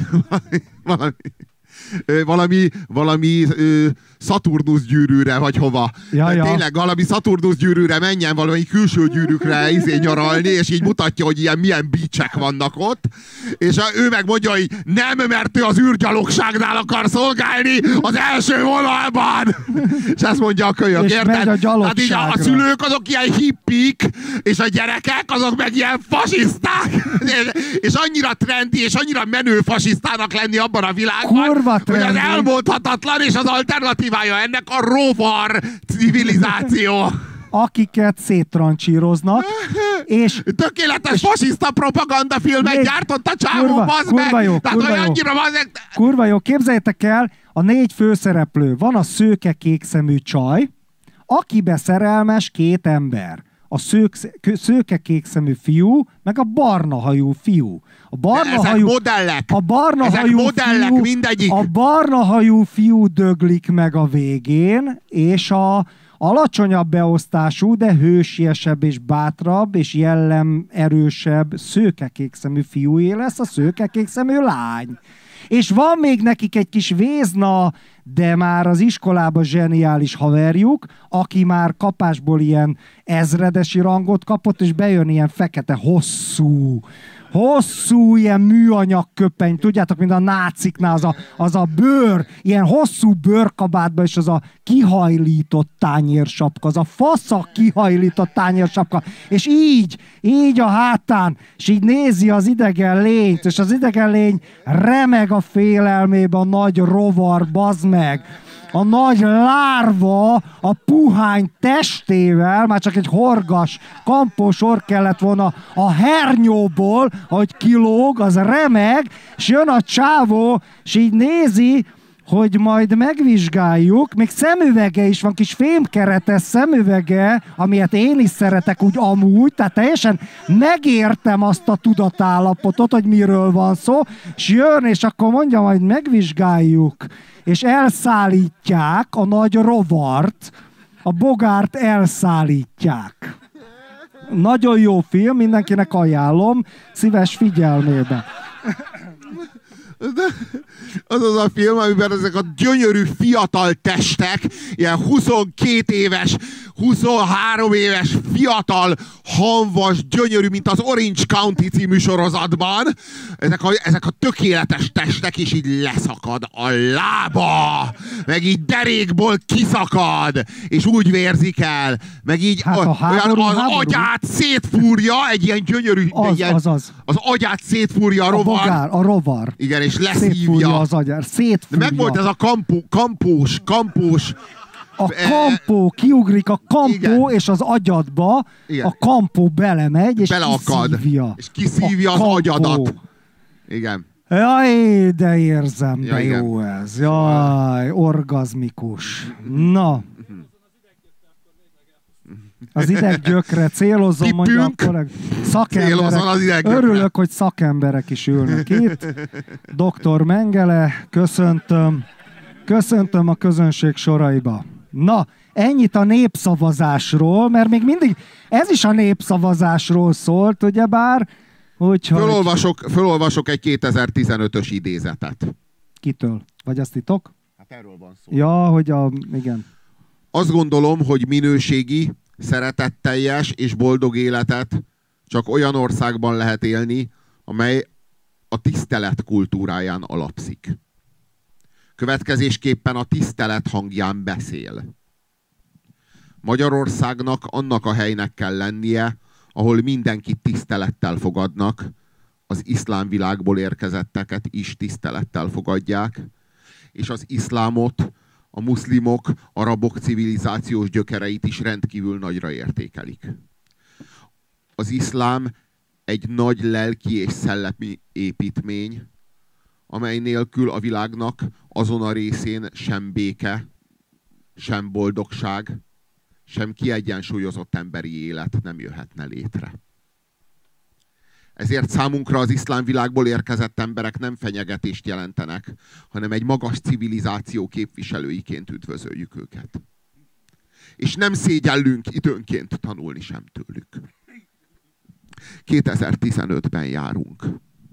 valami Szaturnusz gyűrűre, vagy hova. Ja. Tényleg valami Szaturnusz gyűrűre menjen, valami külső gyűrűkre nyaralni, és így mutatja, hogy milyen beachek vannak ott, és ő meg mondja, hogy nem, mert ő az űrgyalogságnál akar szolgálni az első vonalban. És ezt mondja a kölyök, és érted? Tehát így a szülők azok ilyen hippik, és a gyerekek azok meg ilyen fasiszták. És annyira trendi, és annyira menő fasisztának lenni abban a világban, hogy az elmondhatatlan, és az alternatívája ennek a rovar civilizáció. Akiket széttrancsíroznak, és... Tökéletes fasiszta propagandafilmet gyártott a csávó, bazd meg! Kurva jó, kurva jó, képzeljétek el, a 4 főszereplő. Van a szőke kékszemű csaj, akibe szerelmes 2 ember. A szőke kékszemű fiú, meg a barna hajú fiú. Ezek modellek. Mindegyik. A barna hajú fiú döglik meg a végén, és a alacsonyabb beosztású, de hősiesebb és bátrabb, és jellem erősebb szőkekékszemű fiúé lesz a szőkekékszemű lány. És van még nekik egy kis vézna, de már az iskolában zseniális haverjuk, aki már kapásból ilyen ezredesi rangot kapott, és bejön ilyen fekete, hosszú ilyen műanyag köpeny, tudjátok, mint a náciknál, az a bőr, ilyen hosszú bőrkabátban, és az a kihajlított tányérsapka, az a faszak kihajlított tányérsapka, és így a hátán, és így nézi az idegen lényt, és az idegen lény remeg a félelmébe, a nagy rovar, bazd meg. A nagy lárva a puhány testével, már csak egy horgas, kampós orr kellett volna a hernyóból, ahogy kilóg, az remeg, és jön a csávó, és így nézi, hogy majd megvizsgáljuk, még szemüvege is van, kis fémkeretes szemüvege, amilyet én is szeretek úgy amúgy, tehát teljesen megértem azt a tudatállapotot, hogy miről van szó, és jön, és akkor mondja, majd megvizsgáljuk, és elszállítják a nagy rovart, a bogárt elszállítják. Nagyon jó film, mindenkinek ajánlom, szíves figyelmébe. Az a film, amiben ezek a gyönyörű fiatal testek, ilyen 22 éves, 23 éves, fiatal, hamvas, gyönyörű, mint az Orange County című sorozatban, ezek a tökéletes testek, és így leszakad a lába, meg így derékból kiszakad, és úgy vérzik el, meg így az agyát szétfúrja, egy ilyen gyönyörű, az agyát szétfúrja a rovar. A rovar. Igen, és leszívja. Az agyár, szétfúrja. De megvolt ez a kampós. A kampó, kiugrik a kampó, igen. És az agyadba igen. A kampó belemegy, és kiszívja. És kiszívja az agyadat. Igen. Jaj, de érzem, de igen. Jó ez. Jaj, orgazmikus. Na. Az ideggyökre célozzon, mondja a kolleg. Szakemberek. Örülök, hogy szakemberek is ülnek itt. Dr. Mengele, köszöntöm a közönség soraiba. Na, ennyit a népszavazásról, mert még mindig ez is a népszavazásról szólt, ugyebár. Fölolvasok egy 2015-ös idézetet. Kitől? Vagy azt titok? Hát erről van szó. Ja, hogy igen. Azt gondolom, hogy minőségi, szeretetteljes és boldog életet csak olyan országban lehet élni, amely a tisztelet kultúráján alapszik. Következésképpen a tisztelet hangján beszél. Magyarországnak annak a helynek kell lennie, ahol mindenkit tisztelettel fogadnak, az iszlám világból érkezetteket is tisztelettel fogadják, és az iszlámot, a muszlimok, arabok civilizációs gyökereit is rendkívül nagyra értékelik. Az iszlám egy nagy lelki és szellemi építmény, amely nélkül a világnak azon a részén sem béke, sem boldogság, sem kiegyensúlyozott emberi élet nem jöhetne létre. Ezért számunkra az iszlám világból érkezett emberek nem fenyegetést jelentenek, hanem egy magas civilizáció képviselőiként üdvözöljük őket. És nem szégyellünk időnként tanulni sem tőlük. 2015-ben járunk.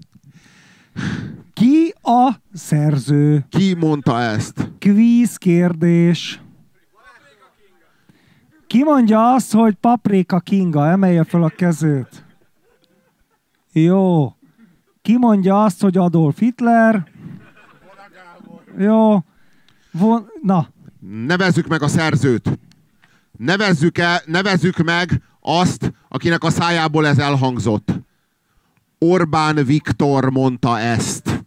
Ki a szerző? Ki mondta ezt? Kvíz kérdés. Ki mondja azt, hogy Paprika Kinga? Emelje fel a kezét. Jó. Ki mondja azt, hogy Adolf Hitler? Jó. Na. Nevezzük meg a szerzőt. Nevezzük meg azt, akinek a szájából ez elhangzott. Orbán Viktor mondta ezt.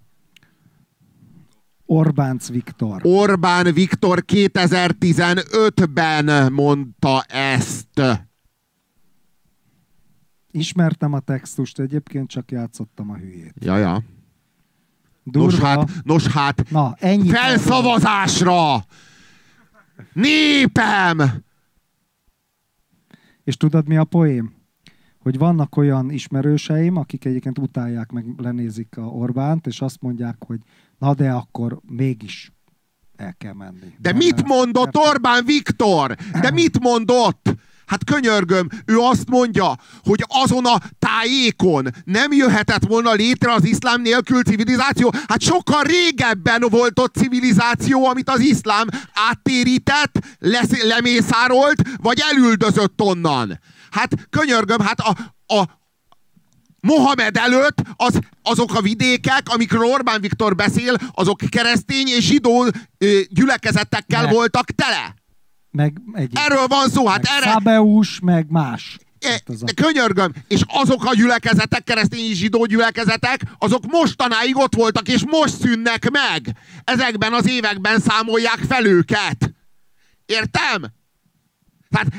Orbánc Viktor. Orbán Viktor 2015-ben mondta ezt. Ismertem a textust, egyébként csak játszottam a hülyét. Jaja. Durva. Nos hát, na, ennyi felszavazásra! Népem! És tudod, mi a poém? Hogy vannak olyan ismerőseim, akik egyébként utálják, meg lenézik a Orbánt, és azt mondják, hogy na de akkor mégis el kell menni. De mit mondott Orbán Viktor? De mit mondott? Hát könyörgöm, ő azt mondja, hogy azon a tájékon nem jöhetett volna létre az iszlám nélkül civilizáció. Hát sokkal régebben volt ott civilizáció, amit az iszlám áttérített, lemészárolt, vagy elüldözött onnan. Hát könyörgöm, hát a Mohamed előtt azok a vidékek, amikről Orbán Viktor beszél, azok keresztény és zsidó gyülekezetekkel voltak tele. Meg erről van szó, hát erre... Szabeus, meg más. De könyörgöm, és azok a gyülekezetek, keresztény zsidó gyülekezetek, azok mostanáig ott voltak, és most szűnnek meg. Ezekben az években számolják fel őket. Értem? Tehát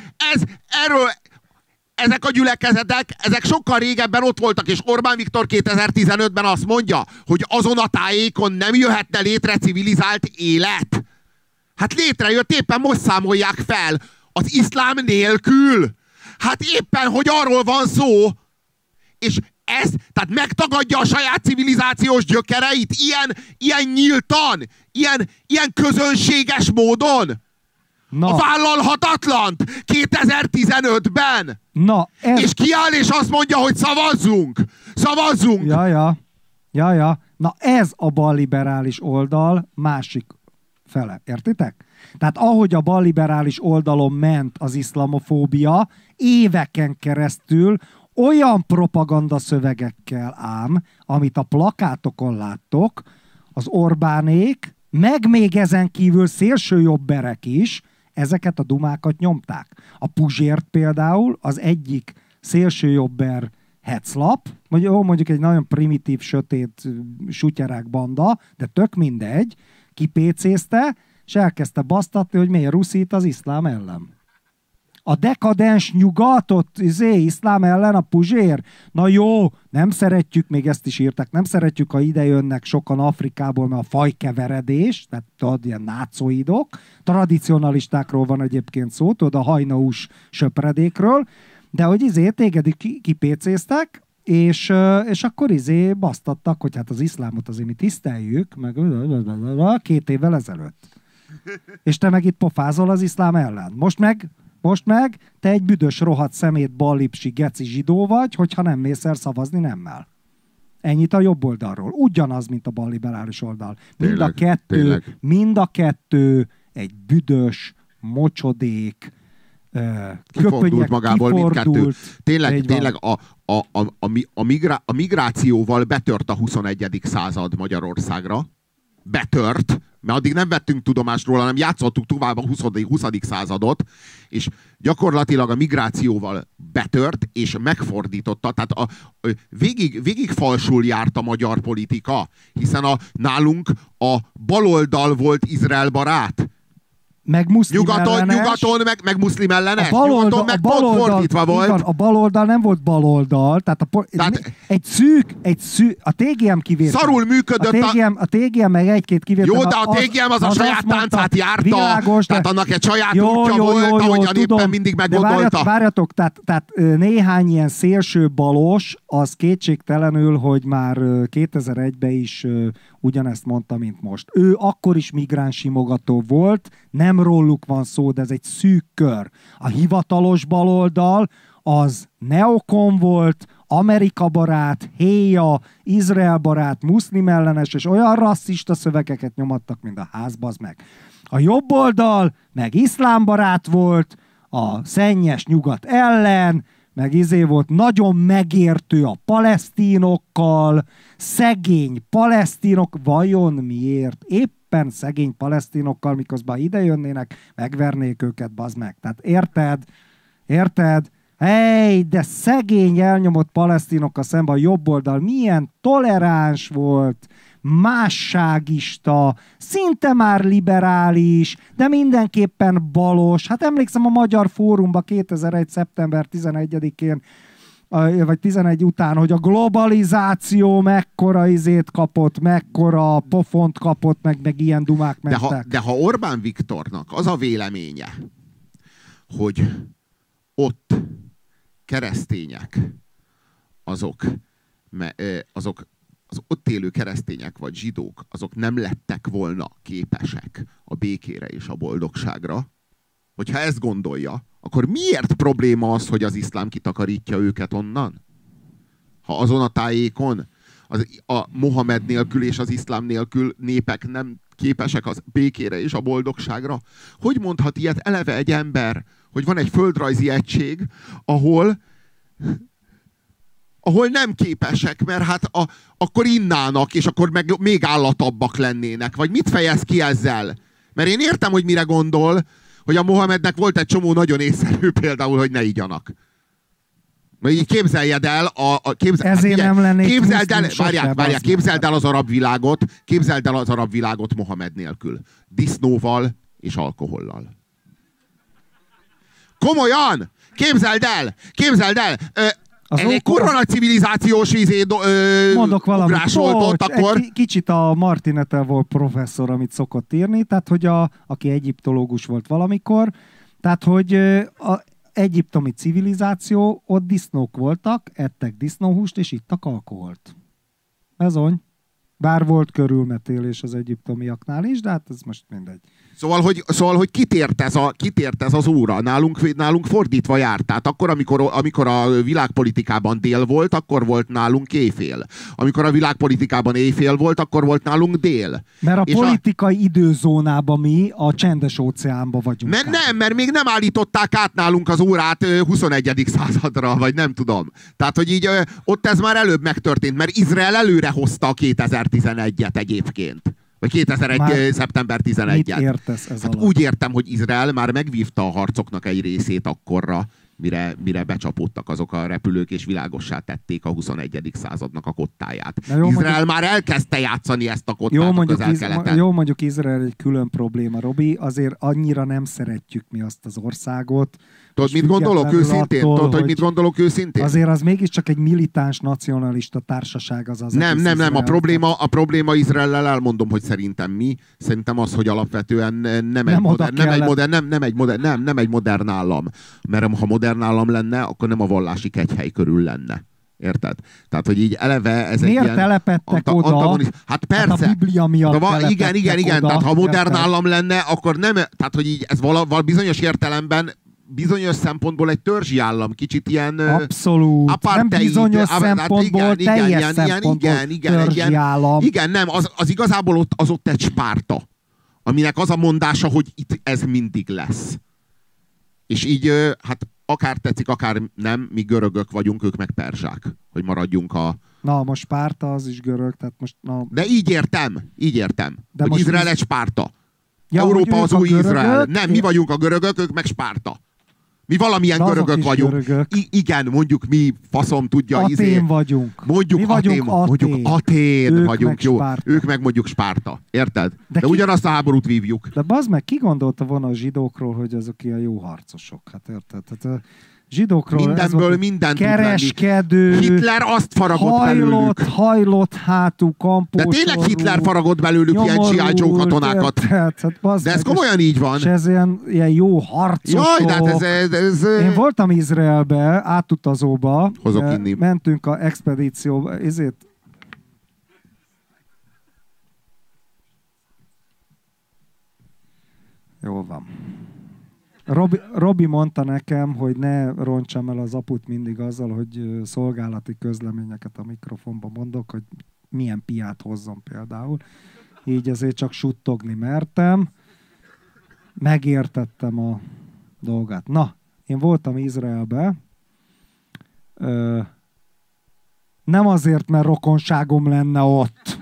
ezek a gyülekezetek, ezek sokkal régebben ott voltak, és Orbán Viktor 2015-ben azt mondja, hogy azon a tájékon nem jöhetne létre civilizált élet. Hát létrejött, éppen most számolják fel. Az iszlám nélkül. Hát éppen, hogy arról van szó. És ez, tehát megtagadja a saját civilizációs gyökereit ilyen nyíltan, ilyen közönséges módon. Na. A vállalhatatlant 2015-ben. Na, és kiáll és azt mondja, hogy szavazzunk. Szavazzunk. Ja. Na ez a balliberális oldal másik fele. Értitek? Tehát ahogy a balliberális oldalon ment az iszlamofóbia, éveken keresztül olyan propaganda szövegekkel ám, amit a plakátokon láttok, az Orbánék, meg még ezen kívül szélsőjobberek is ezeket a dumákat nyomták. A Puzsért például az egyik szélsőjobber heclap, mondjuk egy nagyon primitív, sötét sutyerák banda, de tök mindegy, kipécézte, és elkezdte basztatni, hogy miért ruszít az iszlám ellen. A dekadens nyugatot, iszlám ellen a Puzsér? Na jó, nem szeretjük, még ezt is írták, nem szeretjük, ha ide jönnek sokan Afrikából, mert a fajkeveredés, tehát tudod, ilyen nácoidok, tradicionalistákról van egyébként szó, tudod, a hajnaús söpredékről, de hogy téged kipécéztek, és akkor basztattak, hogy hát az iszlámot azért mi tiszteljük, meg 2 évvel ezelőtt. És te meg itt pofázol az iszlám ellen. Most meg te egy büdös rohadt szemét ballipsi geci zsidó vagy, hogyha nem mész el szavazni nemmel. Ennyit a jobb oldalról. Ugyanaz, mint a balliberális oldal. Mind a kettő egy büdös, mocsodék, kifordult magából mindkettő. Tényleg a migrációval betört a 21. század Magyarországra. Betört, mert addig nem vettünk tudomást róla, hanem játszottuk tovább a 20. századot, és gyakorlatilag a migrációval betört, és megfordította. Tehát végig falsul járt a magyar politika, hiszen nálunk a baloldal volt Izrael barát. meg muszlim ellenes. Nyugaton meg muszlim ellenes. Nyugaton meg pont fordítva volt. Igen, a baloldal nem volt baloldal, tehát egy szűk, a TGM kivétel. Szarul működött a TGM meg egy-két kivétel. Jó, de a TGM az a saját táncát járta. Világos, tehát annak egy saját útja volt, ahogyan éppen mindig meggondolta. Várjatok, tehát néhány ilyen szélső balos, az kétségtelenül, hogy már 2001-ben is ugyanezt mondta, mint most. Ő akkor is migráns-simogató volt, nem róluk van szó, de ez egy szűk kör. A hivatalos baloldal az neokon volt, Amerika barát, héja, Izrael barát, muszlim ellenes, és olyan rasszista szövegeket nyomattak, mint a ház, bazd meg. A jobb oldal meg iszlám barát volt, a szennyes nyugat ellen, meg volt nagyon megértő a palesztinokkal, szegény palesztinok, vajon miért? Éppen szegény palesztinokkal, miközben ide jönnének, megvernék őket, bazd meg. Tehát érted? Hey, de szegény elnyomott palesztinokkal szemben a jobb oldal milyen toleráns volt, másságista, szinte már liberális, de mindenképpen balos. Hát emlékszem a Magyar Fórumban 2001. szeptember 11-én, vagy 11 után, hogy a globalizáció mekkora izét kapott, mekkora pofont kapott, meg ilyen dumák mentek. De ha Orbán Viktornak az a véleménye, hogy ott keresztények, azok az ott élő keresztények vagy zsidók, azok nem lettek volna képesek a békére és a boldogságra, hogyha ezt gondolja, akkor miért probléma az, hogy az iszlám kitakarítja őket onnan? Ha azon a tájékon a Mohamed nélkül és az iszlám nélkül népek nem képesek az békére és a boldogságra, hogy mondhat ilyet eleve egy ember, hogy van egy földrajzi egység, ahol nem képesek, mert hát akkor innának, és akkor meg még állatabbak lennének. Vagy mit fejez ki ezzel? Mert én értem, hogy mire gondol, hogy a Mohamednek volt egy csomó nagyon észszerű például, hogy ne igyanak. Mert így képzeljed el képzeld el az arab világot Mohamed nélkül. Disznóval és alkohollal. Komolyan! Képzeld el! Ez egy kurva nagy civilizációs mondok valamit, volt ott akkor. Kicsit a Martinetel volt professzor, amit szokott írni, tehát hogy aki egyiptológus volt valamikor, tehát hogy a egyiptomi civilizáció, ott disznók voltak, ettek disznóhúst, és ittak alkoholt. Bezony. Bár volt körülmetélés az egyiptomiaknál is, de hát ez most mindegy. Szóval, hogy kitért ez az óra. Nálunk fordítva járt. Tehát akkor, amikor a világpolitikában dél volt, akkor volt nálunk éjfél. Amikor a világpolitikában éjfél volt, akkor volt nálunk dél. Mert a politikai időzónában mi a csendes óceánban vagyunk. Mert még nem állították át nálunk az órát 21. századra, vagy nem tudom. Tehát, hogy így ott ez már előbb megtörtént, mert Izrael előre hozta a 2011-et egyébként. Vagy 2001. szeptember 11-et. Mit értesz ez alatt? Úgy értem, hogy Izrael már megvívta a harcoknak egy részét akkorra, mire becsapódtak azok a repülők, és világossá tették a 21. századnak a kottáját. Izrael már elkezdte játszani ezt a kottát a Közel-Keleten. Jó, mondjuk Izrael egy külön probléma, Robi, azért annyira nem szeretjük mi azt az országot. Tudod, mit gondolok őszintén? Azért az mégiscsak egy militáns nacionalista társaság az. Nem. A probléma Izraellel elmondom, hogy szerintem az, hogy alapvetően nem egy modern állam. Mert ha modern állam lenne, akkor nem a vallási kegyhely körül lenne. Érted? Tehát, hogy így eleve ez miért egy ilyen... telepettek oda? Hát persze. Hát a Biblia miatt igen. Tehát ha modern állam lenne, akkor nem... Tehát, hogy így ez bizonyos értelemben bizonyos szempontból egy törzsi állam, kicsit ilyen... Abszolút. Apartheid, nem bizonyos szempontból, teljes szempontból törzsi állam. Igen, nem, az igazából ott egy Spárta, aminek az a mondása, hogy itt ez mindig lesz. És így, hát akár tetszik, akár nem, mi görögök vagyunk, ők meg perzsák, hogy maradjunk a... Na, most Spárta az is görög, tehát most... Na... De így értem, de hogy Izrael egy Spárta. Ja, Európa az új Izrael. Nem, mi vagyunk a görögök, ők meg Spárta. Mi valamilyen görögök vagyunk. Igen, mondjuk mi, faszom tudja. Atén vagyunk. Mondjuk mi vagyunk Atén. Mondjuk Atén ők vagyunk, meg jó. Spárta. Ők meg mondjuk Spárta. Érted? De ugyanazt a háborút vívjuk. De bazd meg, ki gondolta volna a zsidókról, hogy azok ilyen jó harcosok? Hát érted? Tehát a zsidókról mindenből mindent kereskedő, Hitler azt faragott belőlük. Hajlott hátú, kampósorú. De tényleg Hitler faragott belőlük ilyen G.I. Joe katonákat. De ez komolyan így van. És ez ilyen jó harcosok. Jaj, de hát ez... Én voltam Izraelbe, átutazóba. Hozok inni. Mentünk a expedícióba. Jól van. Robi mondta nekem, hogy ne roncsam el az aput mindig azzal, hogy szolgálati közleményeket a mikrofonba mondok, hogy milyen piát hozzon például. Így ezért csak suttogni mertem. Megértettem a dolgát. Na, én voltam Izraelbe. Nem azért, mert rokonságom lenne ott.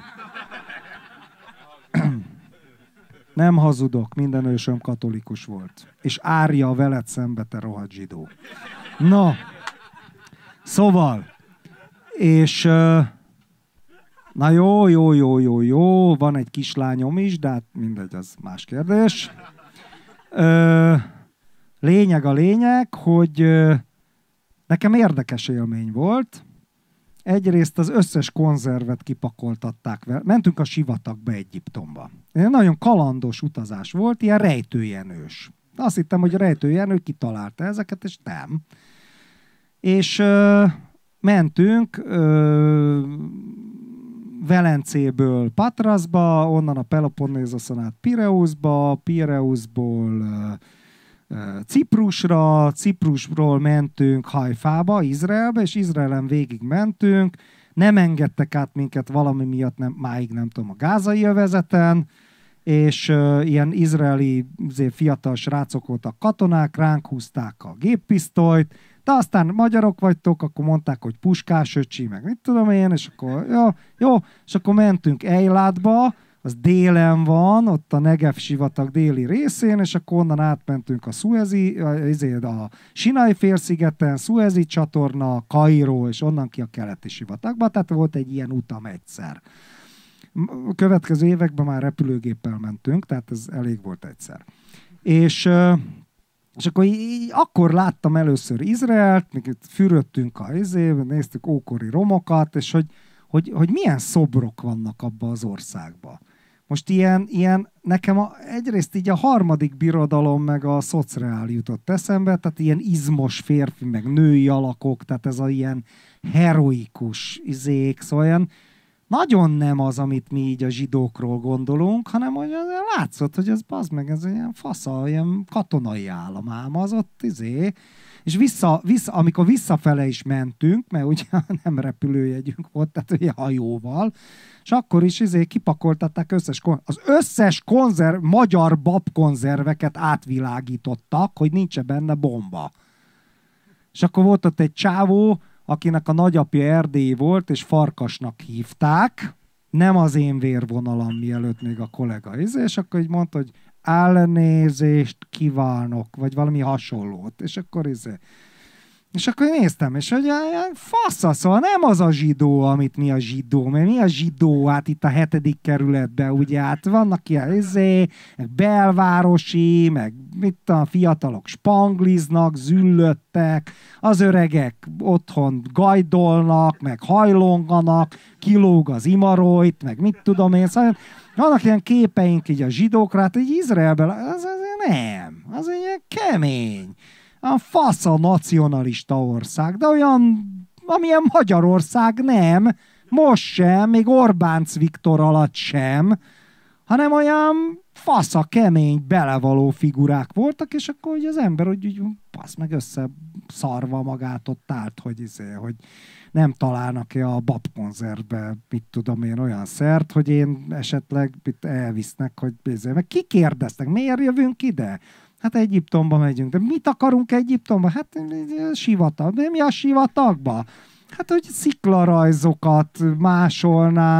Nem hazudok, minden ősöm katolikus volt. És árja a veled szembe, te rohadt zsidó. Na, szóval, és na jó, van egy kislányom is, de hát mindegy, az más kérdés. Lényeg, hogy nekem érdekes élmény volt. Egyrészt az összes konzervet kipakoltatták vele. Mentünk a sivatagba Egyiptomba. Nagyon kalandos utazás volt, ilyen rejtőjenős. Azt hittem, hogy a rejtőjenő kitalálta ezeket, és nem. És mentünk Velencéből Patraszba, onnan a Peloponnézoszon át Pireusból Ciprusra, Ciprusról mentünk Hajfába, Izraelbe, és Izraelen végig mentünk. Nem engedtek át minket valami miatt, máig nem tudom, a gázai övezeten, és ilyen izraeli fiatal srácok voltak katonák, ránk húzták a géppisztolyt, de aztán magyarok vagytok, akkor mondták, hogy puskás öcsi, meg mit tudom én, és akkor jó, és akkor mentünk Eilatba, az délen van, ott a Negev sivatag déli részén, és akkor onnan átmentünk a Sinai félszigeten, Szuezi csatorna, Kairó, és onnan ki a keleti sivatagba, tehát volt egy ilyen utam egyszer. A következő években már repülőgéppel mentünk, tehát ez elég volt egyszer. És akkor akkor láttam először Izraelt, még itt fürödtünk néztük ókori romokat, és hogy milyen szobrok vannak abban az országban. Most ilyen nekem egyrészt így a harmadik birodalom meg a szociál jutott eszembe, tehát ilyen izmos férfi, meg női alakok, tehát ez a ilyen heroikus szóval ilyen nagyon nem az, amit mi így a zsidókról gondolunk, hanem hogy látszott, hogy ez bazd meg, ez ilyen fasza, ilyen katonai állam ám az ott és amikor visszafele is mentünk, mert ugye nem repülőjegyünk volt, tehát ugye hajóval, és akkor is kipakoltatták az összes magyar babkonzerveket átvilágítottak, hogy nincs benne bomba. És akkor volt ott egy csávó, akinek a nagyapja erdélyi volt, és Farkasnak hívták, nem az én vérvonalam, mielőtt még a kollega és akkor így mondta, hogy elnézést kívánok, vagy valami hasonlót, és akkor és akkor néztem, és hogy fasza, szóval nem az a zsidó, amit mi a zsidó, mert mi a zsidó, hát itt a 7. kerületben, ugye, hát vannak ilyen belvárosi, meg mit a fiatalok spangliznak, züllöttek, az öregek otthon gajdolnak, meg hajlonganak, kilóg az imaroit, meg mit tudom én, szóval vannak ilyen képeink így a zsidókra, hát így Izraelben, az nem, az egy kemény. A fasza nacionalista ország, de olyan, amilyen Magyarország nem, most sem, még Orbánc Viktor alatt sem, hanem olyan fasza, kemény, belevaló figurák voltak, és akkor hogy az ember úgy passz meg összeszarva magát ott állt, hogy nem találnak-e a babkonzervbe, mit tudom én, olyan szert, hogy én esetleg elvisznek, hogy meg kikérdeztek, miért jövünk ide? Hát Egyiptomba megyünk. De mit akarunk Egyiptomba? Hát sivatag. De mi a sivatagba? Hát, hogy sziklarajzokat másolnánk,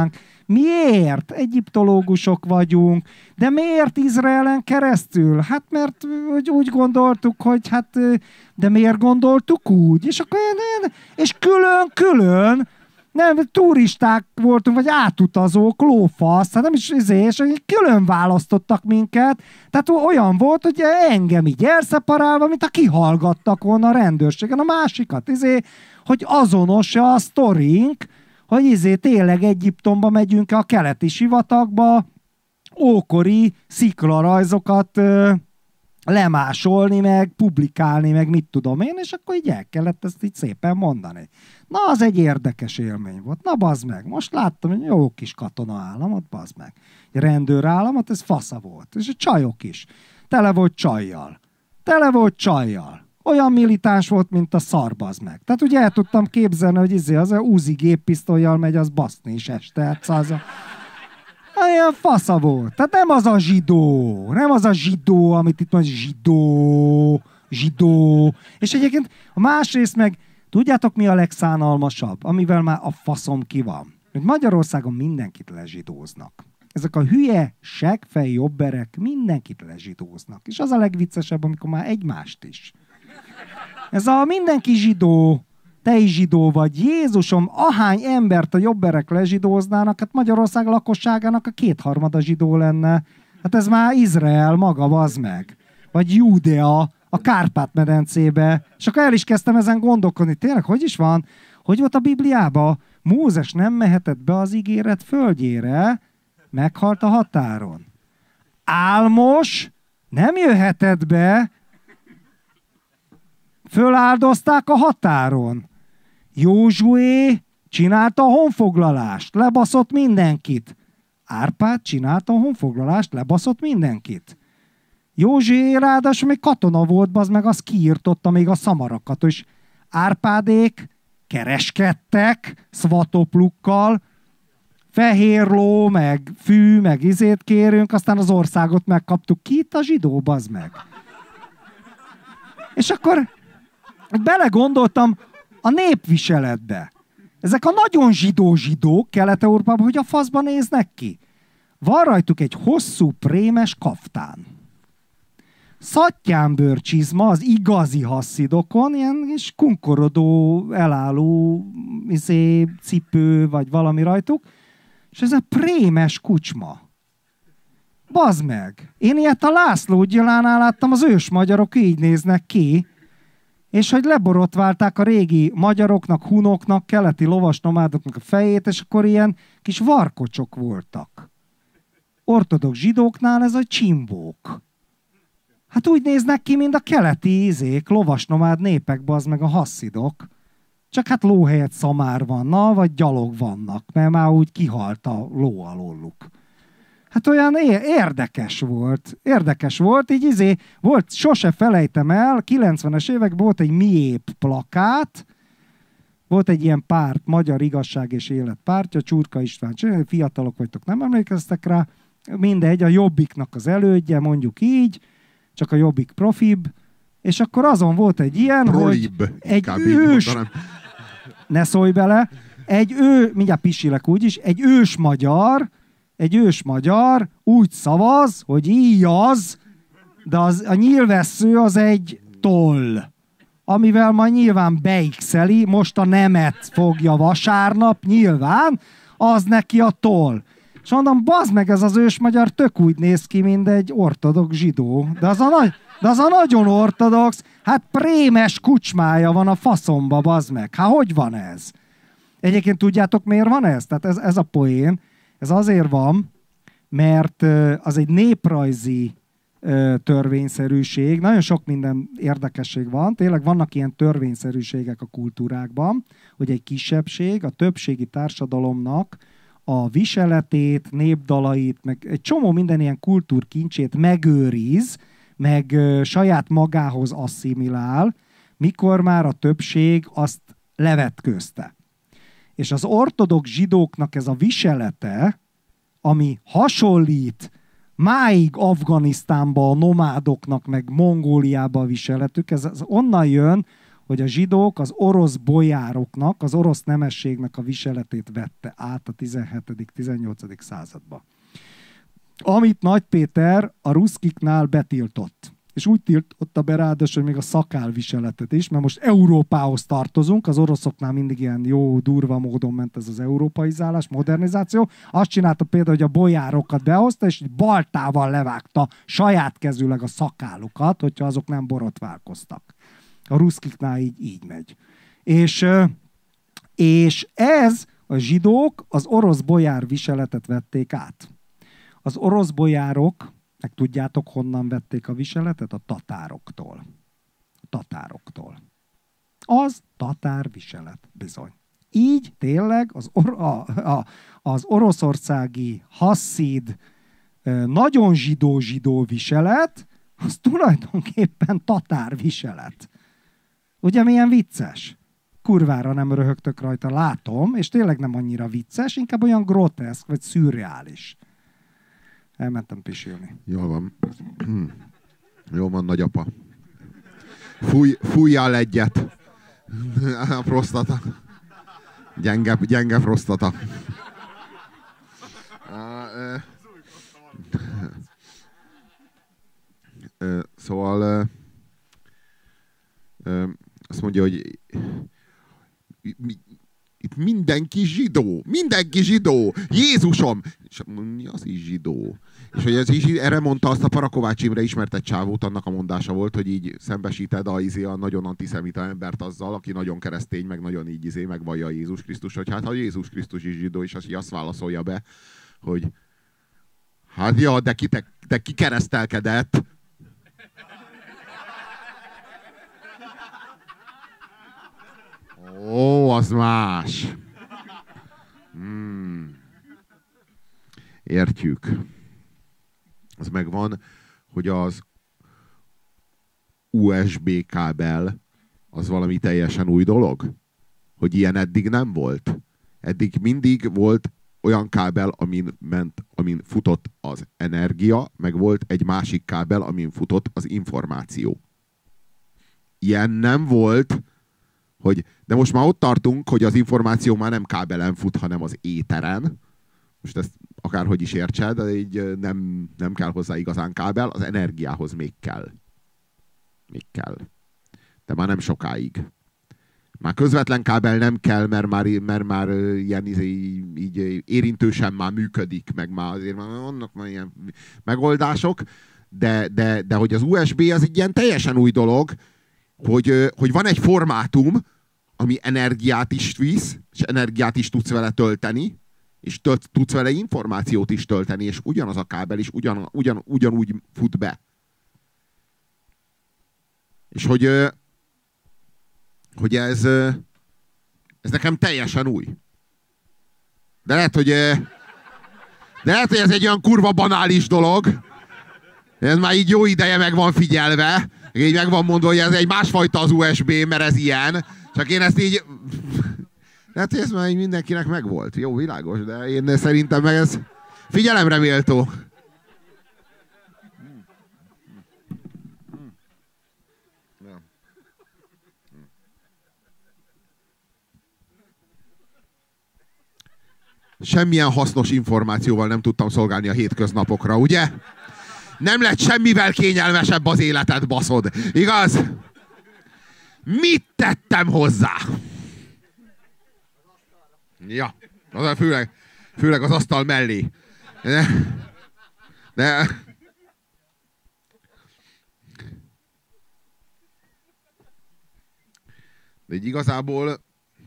Miért? Egyiptológusok vagyunk, de miért Izraelen keresztül? Hát mert úgy gondoltuk, hogy hát, de miért gondoltuk úgy? És akkor és külön-külön, nem, turisták voltunk, vagy átutazók, lófasz, hát nem is és külön választottak minket. Tehát olyan volt, hogy engem így elszeparálva, mint a kihallgattak volna a rendőrségen a másikat, hogy azonos a sztorink, hogy tényleg Egyiptomba megyünk a keleti sivatagba, ókori sziklarajzokat lemásolni, meg publikálni, meg mit tudom én, és akkor így el kellett ezt így szépen mondani. Na, az egy érdekes élmény volt. Na, bazd meg. Most láttam egy jó kis katonaállamot, bazd meg. Egy rendőrállamot, ez fasza volt. És a csajok is. Tele volt csajjal. Olyan militáns volt, mint a szar, bazd meg. Tehát ugye el tudtam képzelni, hogy az a Uzi géppisztollyal megy, az baszni is este. Hát ilyen fasza volt. Tehát nem az a zsidó, amit itt mondja, zsidó. És egyébként a másrészt meg, tudjátok mi a legszánalmasabb, amivel már a faszom ki van? Hogy Magyarországon mindenkit lezsidóznak. Ezek a hülye, seggfej jobberek mindenkit lezsidóznak. És az a legviccesebb, amikor már egymást is. Ez a mindenki zsidó, te is zsidó vagy. Jézusom, ahány embert a jobberek lezsidóznának, hát Magyarország lakosságának a 2/3 zsidó lenne. Hát ez már Izrael maga, vazd meg. Vagy Júdea a Kárpát-medencébe. És akkor el is kezdtem ezen gondolkodni. Tényleg, hogy is van? Hogy volt a Bibliában? Mózes nem mehetett be az ígéret földjére, meghalt a határon. Álmos nem jöhetett be, föláldozták a határon. Józsué csinálta a honfoglalást, lebaszott mindenkit. Árpád csinálta a honfoglalást, lebaszott mindenkit. Józsué ráadásul még katona volt, bazd meg, az kiirtotta még a szamarakat, és Árpádék kereskedtek szvatoplukkal, fehér ló, meg fű, meg kérünk, aztán az országot megkaptuk. Ki itt a zsidó, bazd meg? És akkor belegondoltam a népviseletbe. Ezek a nagyon zsidók Kelet-Európában, hogy a faszban néznek ki. Van rajtuk egy hosszú, prémes kaftán. Szattyánbőr csizma az igazi hasszidokon, ilyen és kunkorodó, elálló cipő, vagy valami rajtuk, és ez a prémes kucsma. Bazd meg! Én ilyet a László Gyulánál láttam, az ős magyarok így néznek ki, és hogy leborotválták a régi magyaroknak, hunoknak, keleti lovasnomádoknak a fejét, és akkor ilyen kis varkocsok voltak. Ortodox zsidóknál ez a csimbók. Hát úgy néznek ki, mint a keleti lovasnomád népek, bazd meg a hasszidok. Csak hát ló helyett szamár vannak, vagy gyalog vannak, mert már úgy kihalt a ló alóluk. Hát olyan érdekes volt, így volt, sose felejtem el, 90-es években volt egy miép plakát, volt egy ilyen párt, Magyar Igazság és Élet pártja, Csurka István, fiatalok vagytok, nem emlékeztek rá, mindegy, a Jobbiknak az elődje, mondjuk így, csak a Jobbik profibb, és akkor azon volt egy ilyen, Prolib, hogy egy ős, ne szólj bele, mindjárt pisilek úgyis, egy ős magyar úgy szavaz, hogy íjaz, de a nyílvessző az egy toll, amivel majd nyilván beixeli, most a nemet fogja vasárnap, nyilván, az neki a toll. És mondom, bazd meg, ez az ős magyar tök úgy néz ki, mint egy ortodox zsidó. De az a nagyon ortodox, hát prémes kucsmája van a faszomba, bazd meg. Hát hogy van ez? Egyébként tudjátok, miért van ez? Tehát ez a poén, ez azért van, mert az egy néprajzi törvényszerűség. Nagyon sok minden érdekesség van. Tényleg vannak ilyen törvényszerűségek a kultúrákban, hogy egy kisebbség a többségi társadalomnak a viseletét, népdalait, meg egy csomó minden ilyen kultúrkincsét megőriz, meg saját magához asszimilál, mikor már a többség azt levetközte. És az ortodox zsidóknak ez a viselete, ami hasonlít máig Afganisztánban a nomádoknak, meg Mongóliában a viseletük, ez onnan jön, hogy a zsidók az orosz bojároknak, az orosz nemességnek a viseletét vette át a 17.-18. századba. Amit Nagy Péter a ruszkiknál betiltott. És úgy tiltotta be ráadásul még a szakálviseletet is, mert most Európához tartozunk, az oroszoknál mindig ilyen jó, durva módon ment ez az európaizálás, modernizáció. Azt csinálta például, hogy a bojárokat behozta, és baltával levágta saját kezűleg a szakállukat, hogyha azok nem borotválkoztak. A ruszkiknál így megy. És ez a zsidók az orosz bojár viseletet vették át. Az orosz bojárok, meg tudjátok, honnan vették a viseletet? A tatároktól. A tatároktól. Az tatár viselet, bizony. Így tényleg az oroszországi hasszid nagyon zsidó viselet, az tulajdonképpen tatár viselet. Ugye milyen vicces? Kurvára nem röhögtök rajta, látom, és tényleg nem annyira vicces, inkább olyan groteszk, vagy szürreális. Elmentem pisilni. Jól van. Jól van, nagyapa. Fújjál egyet. A prostata. Gyenge prostata. Szóval azt mondja, hogy itt mindenki zsidó. Mindenki zsidó. Jézusom! És mi az is zsidó? És hogy ez is, erre mondta azt a Parakovács Imre ismertett csávót, annak a mondása volt, hogy így szembesíted a nagyon antiszemita embert azzal, aki nagyon keresztény, meg nagyon így megvallja Jézus Krisztus, hogy hát ha Jézus Krisztus is zsidó, és azt válaszolja be, hogy hát ja, de ki keresztelkedett? Ó, az más. Értjük. Az megvan, hogy az USB kábel az valami teljesen új dolog? Hogy ilyen eddig nem volt? Eddig mindig volt olyan kábel, amin futott az energia, meg volt egy másik kábel, amin futott az információ. Ilyen nem volt, de most már ott tartunk, hogy az információ már nem kábelen fut, hanem az éteren. Most ezt akárhogy is értse, de így nem kell hozzá igazán kábel, az energiához még kell. Még kell. De már nem sokáig. Már közvetlen kábel nem kell, mert már ilyen így érintősen már működik, meg már azért vannak már ilyen megoldások, de hogy az USB az egy ilyen teljesen új dolog, hogy van egy formátum, ami energiát is visz, és energiát is tudsz vele tölteni, és tudsz vele információt is tölteni, és ugyanaz a kábel is ugyanúgy fut be. És hogy ez nekem teljesen új. De lehet, hogy ez egy olyan kurva banális dolog. Ez már így jó ideje meg van figyelve. Így meg van mondva, hogy ez egy másfajta az USB, mert ez ilyen. Csak én ezt így... Lehet, hogy ez már így mindenkinek megvolt. Jó, világos, de én szerintem meg ez figyelemre méltó. Semmilyen hasznos információval nem tudtam szolgálni a hétköznapokra, ugye? Nem lett semmivel kényelmesebb az életed, baszod. Igaz? Mit tettem hozzá? Ja, főleg az asztal mellé. De így igazából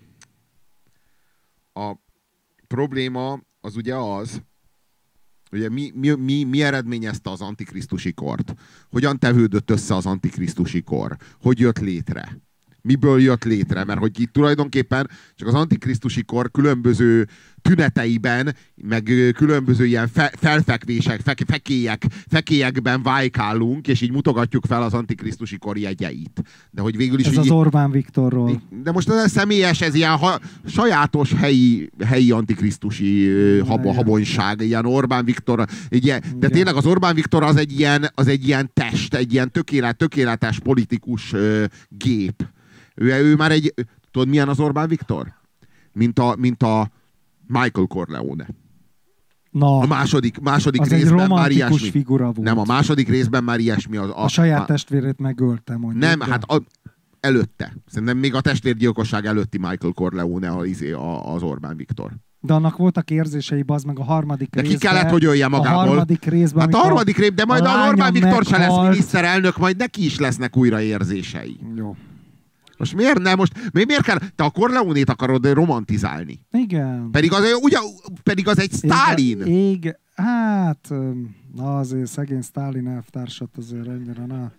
a probléma az ugye az, ugye mi eredményezte az antikrisztusi kort? Hogyan tevődött össze az antikrisztusi kor? Hogy jött létre? Miből jött létre? Mert hogy itt tulajdonképpen csak az antikrisztusi kor különböző tüneteiben, meg különböző ilyen felfekvések, fekélyekben vájkálunk, és így mutogatjuk fel az antikrisztusi kor jegyeit. De hogy végül is ez így, az Orbán Viktorról. De most ez személyes, ez ilyen sajátos helyi antikrisztusi habonyság, ilyen Orbán Viktor. De tényleg az Orbán Viktor az egy ilyen test, egy ilyen tökéletes politikus gép. Ő már egy... Tudod, milyen az Orbán Viktor? Mint a Michael Corleone. Na, A második az részben egy már romantikus ilyesmi. figura volt. Nem, a második részben már ilyesmi. A saját testvérét megölte, mondjuk. Nem, hát előtte. Szerintem még a testvérgyilkosság előtti Michael Corleone az Orbán Viktor. De annak voltak érzései, bazd meg a harmadik de részben. ki kellett, hogy ölje magából. A harmadik részben, hát a harmadik részben, de majd a Orbán Viktor se lesz miniszterelnök, majd neki is lesznek újra érzései. Jó. Most miért nem? Miért kell? Te a Corleone-t akarod romantizálni. Igen. Pedig az egy Sztálin. Igen. Hát, na azért szegény Sztálin elvtársat azért ennyire, na.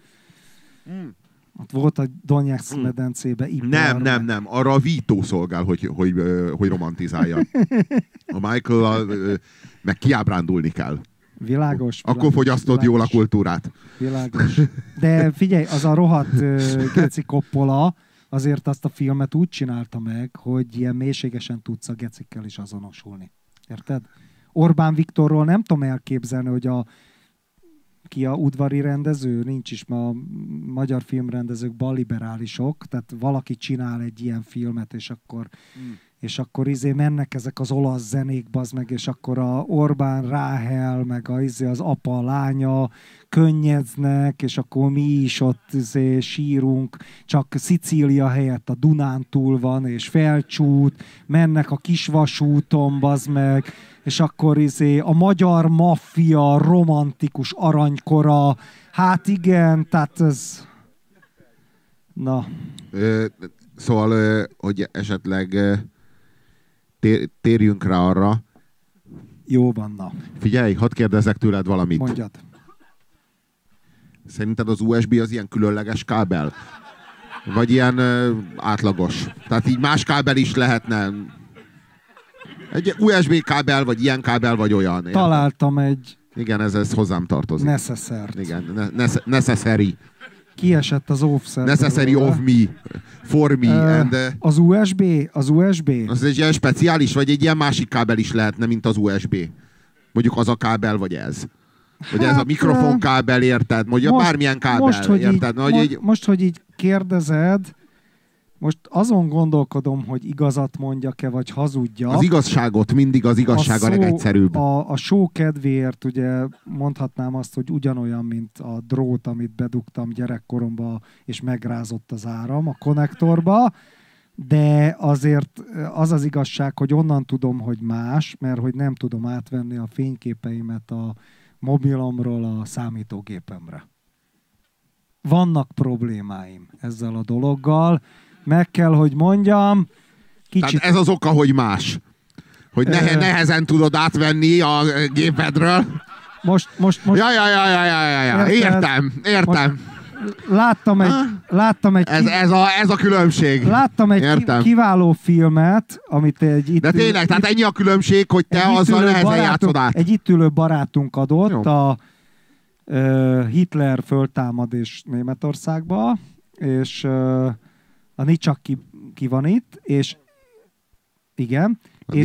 Ott volt a Donetsz medencébe. Nem. Arra a Vito szolgál, hogy romantizálja. A Michael meg kiábrándulni kell. Világos. Akkor fogyasztod jól a kultúrát. Világos. De figyelj, az a rohadt Geci Coppola azért azt a filmet úgy csinálta meg, hogy ilyen mélységesen tudsz a gecikkel is azonosulni. Érted? Orbán Viktorról nem tudom elképzelni, hogy ki a udvari rendező, nincs is, ma a magyar filmrendezők balliberálisok, tehát valaki csinál egy ilyen filmet, és akkor mennek ezek az olasz zenék, bazd meg, és akkor a Orbán Ráhel, meg az apa, a lánya könnyeznek, és akkor mi is ott sírunk, csak Szicília helyett a Dunántúl van, és Felcsút, mennek a kisvasúton, bazd meg, és akkor a magyar maffia romantikus aranykora, hát igen, tehát ez... Na. Szóval, hogy esetleg térjünk rá arra. Jó van, na. Figyelj, hadd kérdezzek tőled valamit. Mondjad. Szerinted az USB az ilyen különleges kábel? Vagy ilyen átlagos? Tehát így más kábel is lehetne... Egy USB kábel, vagy ilyen kábel, vagy olyan. Találtam egy... Igen, ez hozzám tartozik. Necessert. Igen, necessary. Kiesett az offset. Necessary of me. For me. And, az USB? Az USB? Az egy ilyen speciális, vagy egy ilyen másik kábel is lehetne, mint az USB. Mondjuk az a kábel, vagy ez. Vagy ez a mikrofonkábel, érted? Mondjuk bármilyen kábel, érted? Most, hogy így kérdezed, most azon gondolkodom, hogy igazat mondjak-e, vagy hazudjak. Az igazságot, mindig az igazság a legegyszerűbb. A show kedvéért ugye mondhatnám azt, hogy ugyanolyan, mint a drót, amit bedugtam gyerekkoromba, és megrázott az áram a konnektorba, de azért az az igazság, hogy onnan tudom, hogy más, mert hogy nem tudom átvenni a fényképeimet a mobilomról a számítógépemre. Vannak problémáim ezzel a dologgal, meg kell, hogy mondjam, kicsit... Tehát ez az oka, hogy más. Hogy nehezen tudod átvenni a gépedről. Most... Ja. Értem. Láttam egy ez a különbség. Láttam egy kiváló filmet, amit de tényleg, tehát ennyi a különbség, hogy te azzal nehezen játszod át. Egy itt ülő barátunk adott, a Hitler föltámadás Németországba, és a Nicsak ki van itt, és igen,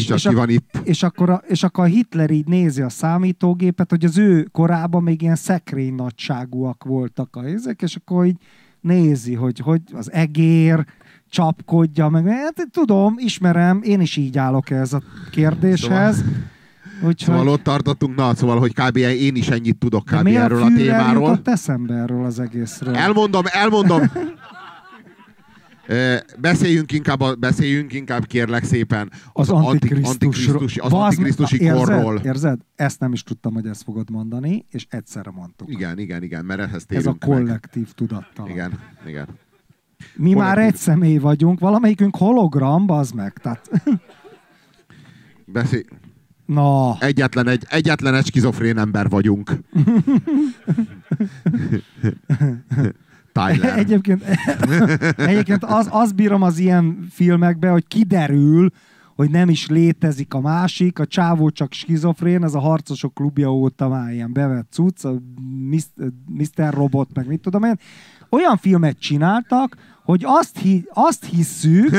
és akkor a Hitler így nézi a számítógépet, hogy az ő korában még ilyen szekrény nagyságúak voltak a ezek, és akkor így nézi, hogy az egér csapkodja, meg hát, tudom, ismerem, én is így állok ehhez a kérdéshez. Szóval ott tartottunk, szóval, hogy kb. Én is ennyit tudok kb. Erről a témáról. Miért jutott eszembe erről az egészről? Elmondom. Beszéljünk inkább kérlek szépen az antikrisztusi korról. Érzed? Ezt nem is tudtam, hogy ezt fogod mondani, és egyszerre mondtuk. Igen, mert ehhez térünk. Ez a kollektív tudattalan. Igen. Mi már egy személy vagyunk, valamelyikünk hologram, bazd meg. Tehát... Na. Egyetlen egy skizofrén ember vagyunk. Tyler. Egyébként az bírom az ilyen filmekben, hogy kiderül, hogy nem is létezik a másik, a csávó csak skizofrén, ez a Harcosok klubja óta már ilyen bevett cucc, a Mr. Robot, meg mit tudom én. Olyan filmet csináltak, hogy azt hisszük...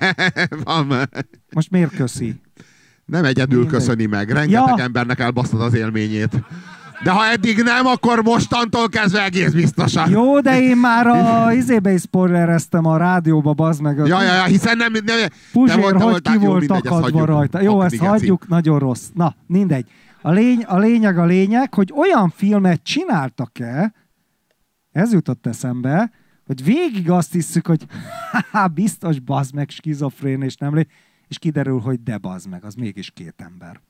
Most miért köszi? Nem egyedül köszöni meg. Rengeteg embernek elbasztod az élményét. De ha eddig nem, akkor mostantól kezdve egész biztosan. Jó, de én már a izébe is spoilereztem a rádióba, bazd meg. Ja, hiszen nem... Puzsér, hogy ki volt akadva rajta. Jó, ezt hagyjuk, nagyon rossz. Na, mindegy. A lényeg, hogy olyan filmet csináltak-e, ez jutott eszembe, hogy végig azt hiszük, hogy biztos bazd meg, skizofrén, és kiderül, hogy de bazd meg, az mégis két ember.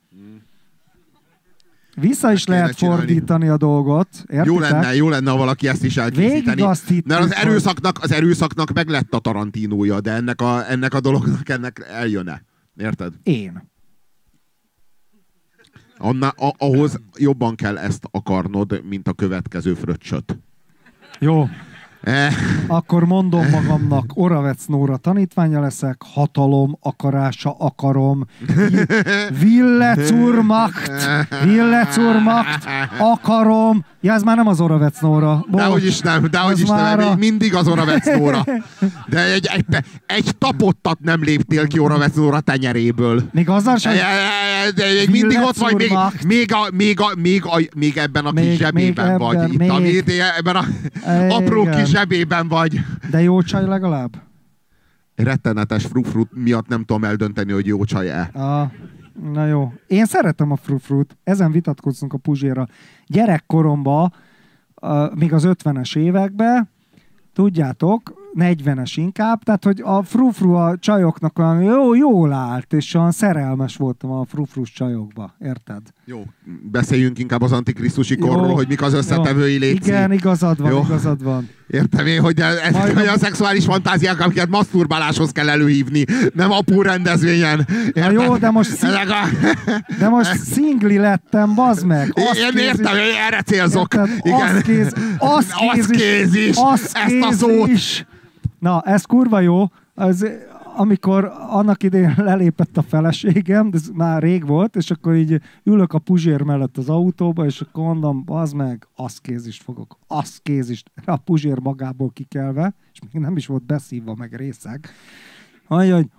Vissza is lehet fordítani a dolgot. Értitek? Jó lenne, ha valaki ezt is elkészíteni. Mert az erőszaknak meg lett a Tarantinója, de ennek a dolognak eljön-e. Érted? Én. Ahhoz jobban kell ezt akarnod, mint a következő fröccsöt. Jó. Akkor mondom magamnak, Oravec Nóra tanítványa leszek, hatalom akarása akarom, Wille zur Macht, akarom. Ja, ez már nem az Oravec Nóra. Dehogy is nem, még mindig az Oravec Nóra. De egy tapottat nem léptél ki Oravec Nóra tenyeréből. Még azzal sem? De még mindig ott vagy, még ebben a kis zsebében vagy. Ebben a apró kis zsebében vagy. De jó csaj legalább? Rettenetes frufrut miatt nem tudom eldönteni, hogy jó csaj-e. Na jó. Én szeretem a frufrut. Ezen vitatkozunk a Puzsérral. Gyerekkoromban, még az 50-es években, tudjátok, 40-es inkább, tehát hogy a frufru a csajoknak olyan jól állt, és olyan szerelmes voltam a frufrus csajokba, érted? Jó, beszéljünk inkább az antikrisztusi korról, hogy mik az összetevői létszí. Igen, igazad van. Értem én, hogy ez olyan szexuális fantáziák, amiket maszturbáláshoz kell előhívni, nem apú rendezvényen. Na jó, de most szingli lettem, bazd meg. Én értem, hogy erre célzok. Igen. Aszkézis. Ezt a szót. Na, ez kurva jó. Amikor annak idején lelépett a feleségem, de ez már rég volt, és akkor így ülök a Puzsér mellett az autóba, és akkor mondom, bazd meg, aszkézist fogok. Aszkézist. A Puzsér magából kikelve, és még nem is volt beszívva, meg részeg. Mondja, hogy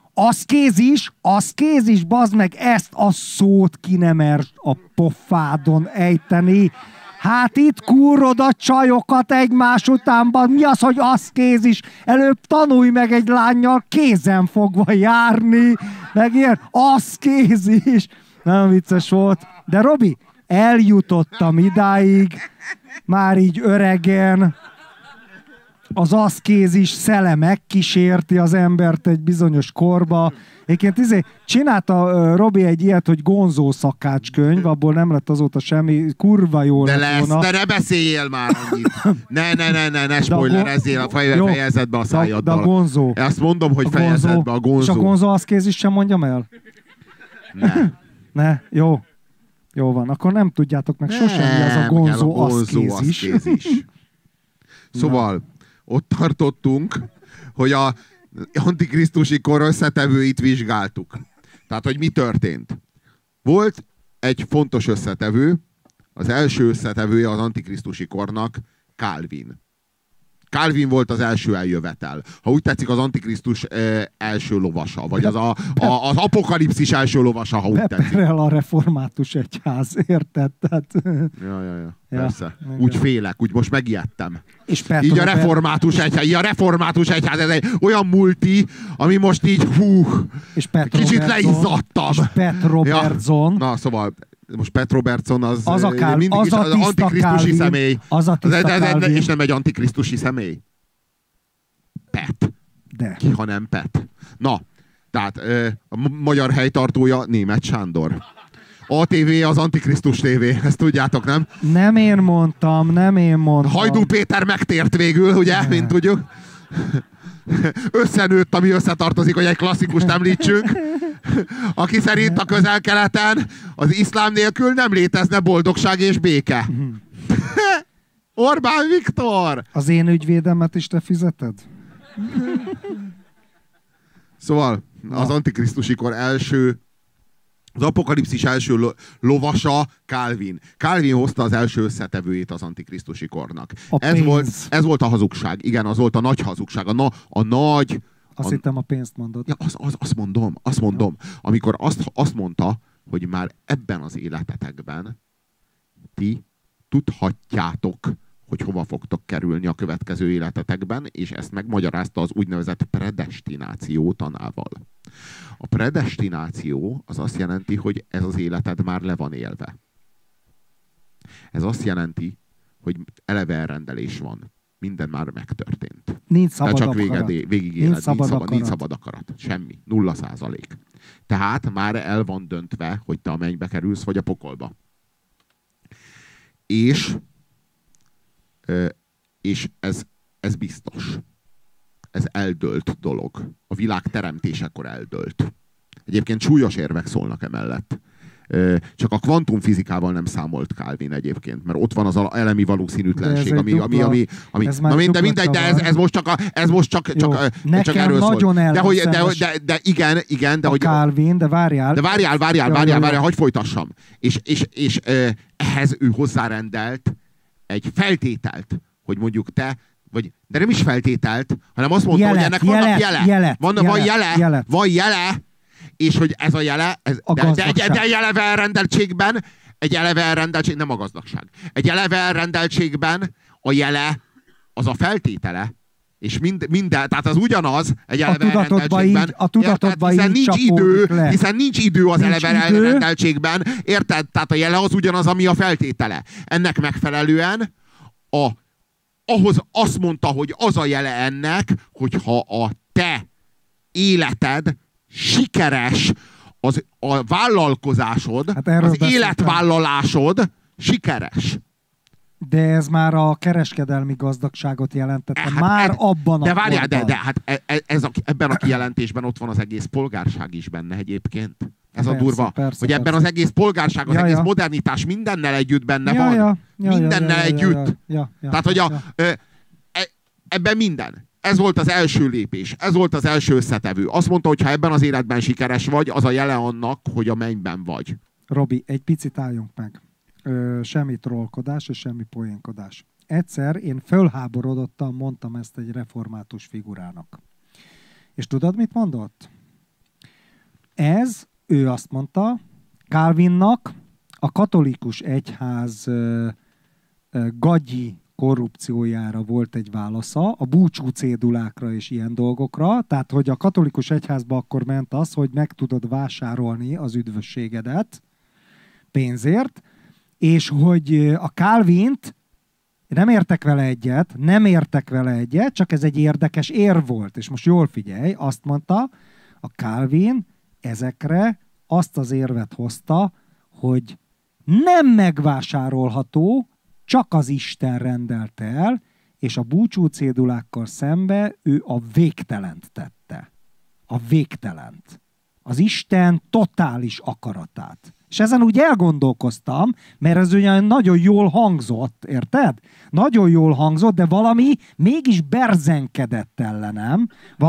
aszkézis, bazd meg, ezt a szót ki nem mer a pofádon ejteni. Hát itt kúrod a csajokat egymás utánban. Mi az, hogy aszkézis? Előbb tanulj meg egy lánnyal kézen fogva járni. Meg ilyen aszkézis. Nem vicces volt. De Robi, eljutottam idáig, már így öregen. Az aszkézis szele megkísérti az embert egy bizonyos korba. Egyébként csinálta Robi egy ilyet, hogy Gonzó szakácskönyv, abból nem lett azóta semmi, kurva jó lett volna. De ne beszéljél már annyit. Ne spoilerezzél, fejezed be a szájaddal. De a Gonzó. Azt mondom, hogy fejezed be a Gonzó. És a Gonzó aszkézis sem mondjam el? Ne, jó. Jó van, akkor nem tudjátok meg sosem, mi az a Gonzó aszkézis. Szóval ott tartottunk, hogy a antikrisztusi kor összetevőit vizsgáltuk. Tehát, hogy mi történt. Volt egy fontos összetevő, az első összetevője az antikrisztusi kornak Calvin. Calvin volt az első eljövetel. Ha úgy tetszik, az Antikrisztus első lovasa, vagy az apokalipszis első lovasa, ha úgy tetszik. Beperel a református egyház, érted? Tehát... Ja. Persze. Úgy félek, úgy most megijedtem. És így a református egyház, ez egy olyan multi, ami most így kicsit leizzadtam. És Pat Robertson. Na, szóval most Pat Robertson az mindig az antikrisztusi személy. Az a tiszta és nem egy antikrisztusi személy. Pat. De. Ki, ha nem Pat. Na, tehát a magyar helytartója Németh Sándor. ATV az Antikrisztus TV, ezt tudjátok, nem? Nem én mondtam. Hajdú Péter megtért végül, ugye, mint tudjuk. Összenőtt, ami összetartozik, hogy egy klasszikust említsünk. Aki szerint a Közel-Keleten az iszlám nélkül nem létezne boldogság és béke. Orbán Viktor! Az én ügyvédemet is te fizeted? Szóval az antikrisztusi kor az apokalipszis első lovasa Calvin. Calvin hozta az első összetevőjét az antikrisztusi kornak. Ez volt a hazugság. Igen, az volt a nagy hazugság. Azt hittem a pénzt mondod. Ja, azt mondom. Amikor azt mondta, hogy már ebben az életetekben ti tudhatjátok, hogy hova fogtok kerülni a következő életetekben, és ezt megmagyarázta az úgynevezett predestináció tanával. A predestináció az azt jelenti, hogy ez az életed már le van élve. Ez azt jelenti, hogy eleve elrendelés van. Minden már megtörtént. Nincs szabad csak akarat. végig éled, nincs szabad akarat. Semmi. 0%. Tehát már el van döntve, hogy te a mennybe kerülsz, vagy a pokolba. És ez biztos. Ez eldölt dolog. A világ teremtésekor eldölt. Egyébként súlyos érvek szólnak emellett. Csak a kvantumfizikával nem számolt Calvin egyébként, mert ott van az elemi valószínűtlenség, ami na mindegy, de ez most csak erről szól. De igen, de hogy Calvin, de várjál, hagyj folytassam. És ehhez ő hozzárendelt egy feltételt, hogy mondjuk te, de nem is feltételt, hanem azt mondta, hogy ennek vannak jele. Van jele, és hogy ez a jele, de egy eleve elrendeltségben, nem a gazdagság, egy eleve elrendeltségben a jele az a feltétele, és minden, tehát az ugyanaz egy eleve elrendeltségben. A tudatodban hiszen nincs idő az eleve elrendeltségben, érted? Tehát a jele az ugyanaz, ami a feltétele. Ennek megfelelően ahhoz azt mondta, hogy az a jele ennek, hogyha a te életed sikeres, a vállalkozásod, az életvállalásod sikeres. De ez már a kereskedelmi gazdagságot jelentette. Abban de várjál, ebben a kijelentésben ott van az egész polgárság is benne egyébként. Ez a durva, hogy ebben az egész polgárság, az egész modernitás mindennel együtt benne van. Mindennel együtt. Tehát, hogy ebben minden. Ez volt az első lépés, ez volt az első összetevő. Azt mondta, hogy ha ebben az életben sikeres vagy, az a jele annak, hogy a mennyben vagy. Robi, egy picit álljunk meg. Semmi trollkodás és semmi poénkodás. Egyszer én fölháborodottan mondtam ezt egy református figurának. És tudod, mit mondott? Ő azt mondta, Calvinnak a katolikus egyház gagyi korrupciójára volt egy válasza, a búcsú cédulákra és ilyen dolgokra, tehát hogy a katolikus egyházba akkor ment az, hogy meg tudod vásárolni az üdvösségedet pénzért, és hogy a Calvint nem értek vele egyet, csak ez egy érdekes érv volt, és most jól figyelj, azt mondta, a Calvin ezekre azt az érvet hozta, hogy nem megvásárolható, csak az Isten rendelte el, és a búcsú cédulákkal szembe ő a végtelent tette. A végtelent. Az Isten totális akaratát. És ezen úgy elgondolkoztam, mert ez ugyan nagyon jól hangzott, érted? Nagyon jól hangzott, de valami mégis berzenkedett ellenem.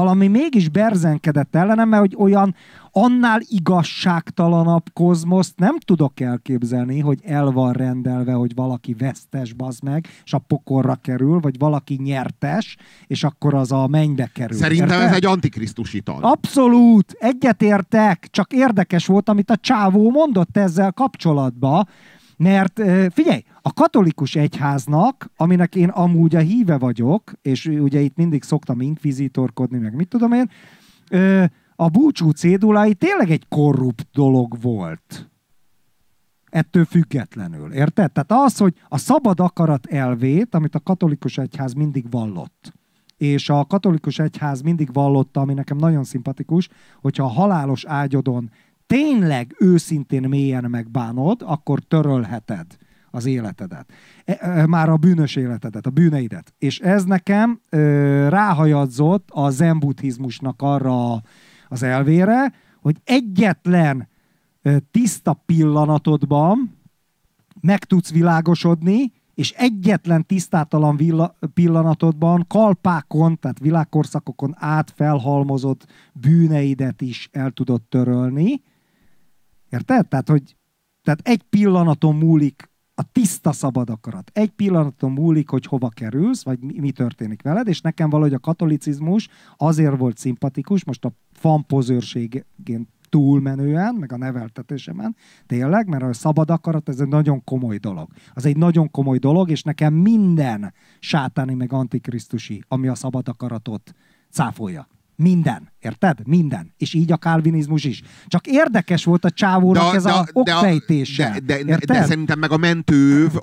Mert hogy olyan annál igazságtalanabb kozmoszt nem tudok elképzelni, hogy el van rendelve, hogy valaki vesztes, bazd meg, és a pokorra kerül, vagy valaki nyertes, és akkor az a mennybe kerül. Szerintem érted? Ez egy antikrisztusi tan. Abszolút, egyetértek, csak érdekes volt, amit a csávó mondott ezzel kapcsolatban, mert figyelj, a katolikus egyháznak, aminek én amúgy a híve vagyok, és ugye itt mindig szoktam inkvizitorkodni, meg mit tudom én, a búcsú cédulái tényleg egy korrupt dolog volt. Ettől függetlenül, érted? Tehát az, hogy a szabad akarat elvét, amit a katolikus egyház mindig vallott, és a katolikus egyház mindig vallotta, ami nekem nagyon szimpatikus, hogyha a halálos ágyodon tényleg őszintén mélyen megbánod, akkor törölheted az életedet. Már a bűnös életedet, a bűneidet. És ez nekem ráhajadzott a zen buddhizmusnak arra az elvére, hogy egyetlen tiszta pillanatodban meg tudsz világosodni, és egyetlen tisztátalan pillanatodban, kalpákon, tehát világkorszakokon át felhalmozott bűneidet is el tudod törölni. Érted? Tehát egy pillanaton múlik a tiszta szabad akarat. Egy pillanaton múlik, hogy hova kerülsz, vagy mi történik veled, és nekem valahogy a katolicizmus azért volt szimpatikus, most a fanpozőrségén túlmenően, meg a neveltetésemen, tényleg, mert a szabad akarat, ez egy nagyon komoly dolog. Az egy nagyon komoly dolog, és nekem minden sátáni, meg antikrisztusi, ami a szabad akaratot cáfolja. Minden, érted? Minden. És így a kálvinizmus is. Csak érdekes volt a csávónak ez a okfejtése. De szerintem meg a mentőv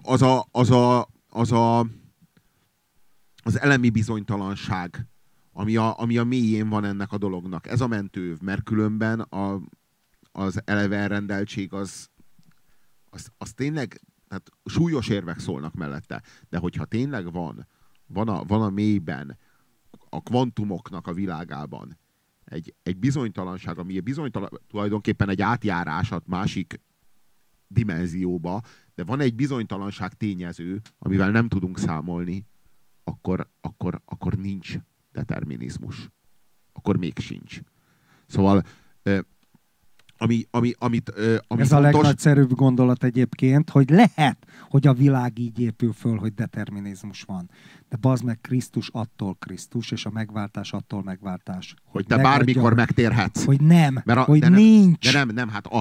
az elemi bizonytalanság, ami a mélyén van ennek a dolognak. Ez a mentőv, mert különben az eleve elrendeltség az tényleg, tehát súlyos érvek szólnak mellette. De hogyha tényleg van a mélyben, a kvantumoknak a világában egy bizonytalanság, ami tulajdonképpen egy átjárás a másik dimenzióba, de van egy bizonytalanság tényező, amivel nem tudunk számolni, akkor nincs determinizmus. Akkor még sincs. Szóval amit ez a legnagyszerűbb gondolat egyébként, hogy lehet, hogy a világ így épül föl, hogy determinizmus van. De bazd meg, Krisztus attól Krisztus, és a megváltás attól megváltás. Hogy te bármikor megtérhetsz. Hogy nem, hogy nincs. De nem, hát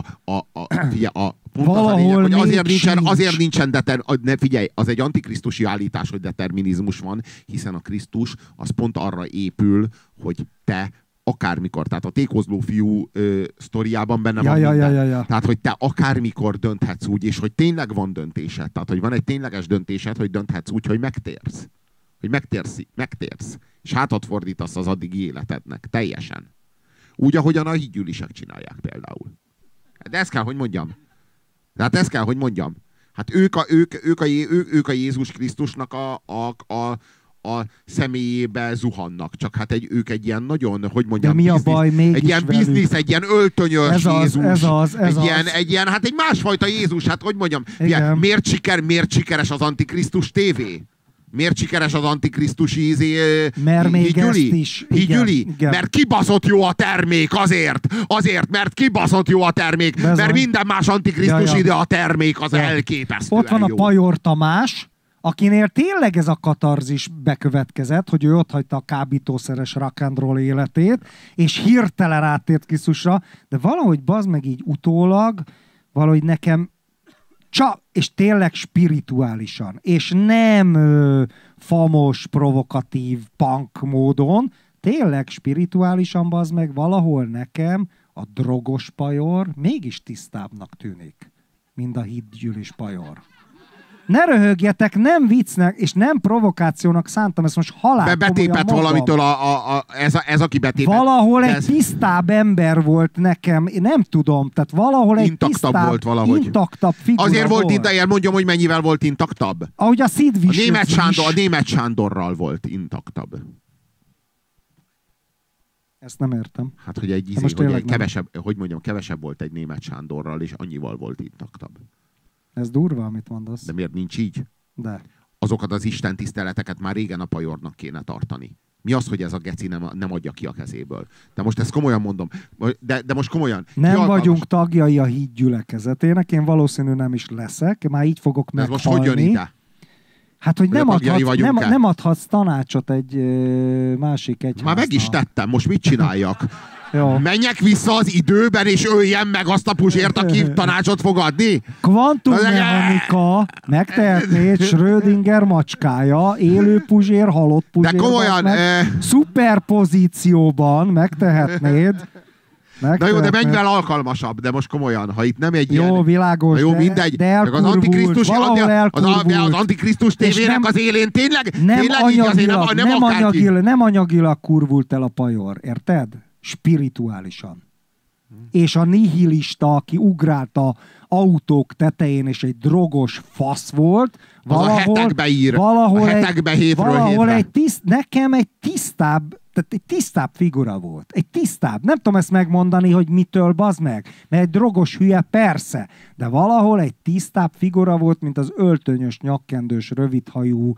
pont az a lényeg, hogy azért nincsen figyelj, az egy antikrisztusi állítás, hogy determinizmus van, hiszen a Krisztus az pont arra épül, hogy te akármikor, tehát a tékozló fiú sztoriában benne van minden. Tehát, hogy te akármikor dönthetsz úgy, és hogy tényleg van döntésed. Tehát, hogy van egy tényleges döntésed, hogy dönthetsz úgy, hogy megtérsz. Hogy megtérsz. És hátat fordítasz az addigi életednek. Teljesen. Úgy, ahogyan a hídgyűlisek csinálják például. De ezt kell, hogy mondjam. Hát ők a Jézus Krisztusnak a személyébe zuhannak. Csak hát ők egy ilyen nagyon, hogy mondjam, mi a baj, egy ilyen biznisz, egy ilyen öltönyös Jézus. Egy ilyen, hát egy másfajta Jézus, hát hogy mondjam, miért sikeres az Antikrisztus tévé? Miért sikeres az antikrisztusi mert még ezt is. Hídgyüli? Mert kibaszott jó a termék, azért, mert kibaszott jó a termék, mert minden más antikrisztusi, de a termék az elképesztően ott van a Pajor Tamás, akinél tényleg ez a katarzis bekövetkezett, hogy ő otthagyta a kábítószeres rock and roll életét, és hirtelen rátért Krisztusra, de valahogy bazd meg így utólag, valahogy nekem és tényleg spirituálisan, és nem famos, provokatív punk módon, tényleg spirituálisan bazd meg valahol nekem a drogos Pajor mégis tisztábbnak tűnik, mint a hídgyűlis Pajor. Ne röhögjetek, nem viccnek, és nem provokációnak szántam, ezt most halál betépett valamitől ez aki betépett. Valahol egy tisztább ember volt nekem, én nem tudom, tehát valahol egy tisztább, volt valahogy. Intaktabb figura azért volt intaktabb, mondjam, hogy mennyivel volt intaktabb. Ahogy a Sid Vicious a német Sándorral volt intaktabb. Ezt nem értem. Hát, hogy kevesebb volt egy német Sándorral, és annyival volt intaktabb. Ez durva, amit mondasz. De miért nincs így? De. Azokat az istentiszteleteket már régen a Pajornak kéne tartani. Mi az, hogy ez a geci nem adja ki a kezéből? De most ezt komolyan mondom. De most komolyan. Nem vagyunk tagjai a hídgyülekezetének, én valószínű nem is leszek, már így fogok meghalni. Ez most hogy jön ide? Hát, hogy nem adhatsz tanácsot egy másik egyháznak. Már meg is tettem, most mit csináljak? Jó. Menjek vissza az időben, és öljem meg azt a puzsért, aki tanácsot fog adni? Kvantummechanika megtehetnéd Schrödinger macskája, élő puzsér, halott puzsér. De komolyan... Szuperpozícióban megtehetnéd. Na jó, de mennyivel alkalmasabb, de most komolyan, ha itt nem egy ilyen... Jó, világos, jó, mindegy. de elkurvult, az Antikrisztus tévének az élén tényleg nem anyagilag kurvult el a Pajor, érted? Spirituálisan. És a nihilista, aki ugrált a autók tetején, és egy drogos fasz volt, nekem egy tisztább figura volt. Egy tisztább. Nem tudom ezt megmondani, hogy mitől, bazd meg. Mert egy drogos hülye, persze. De valahol egy tisztább figura volt, mint az öltönyös, nyakkendős, rövidhajú,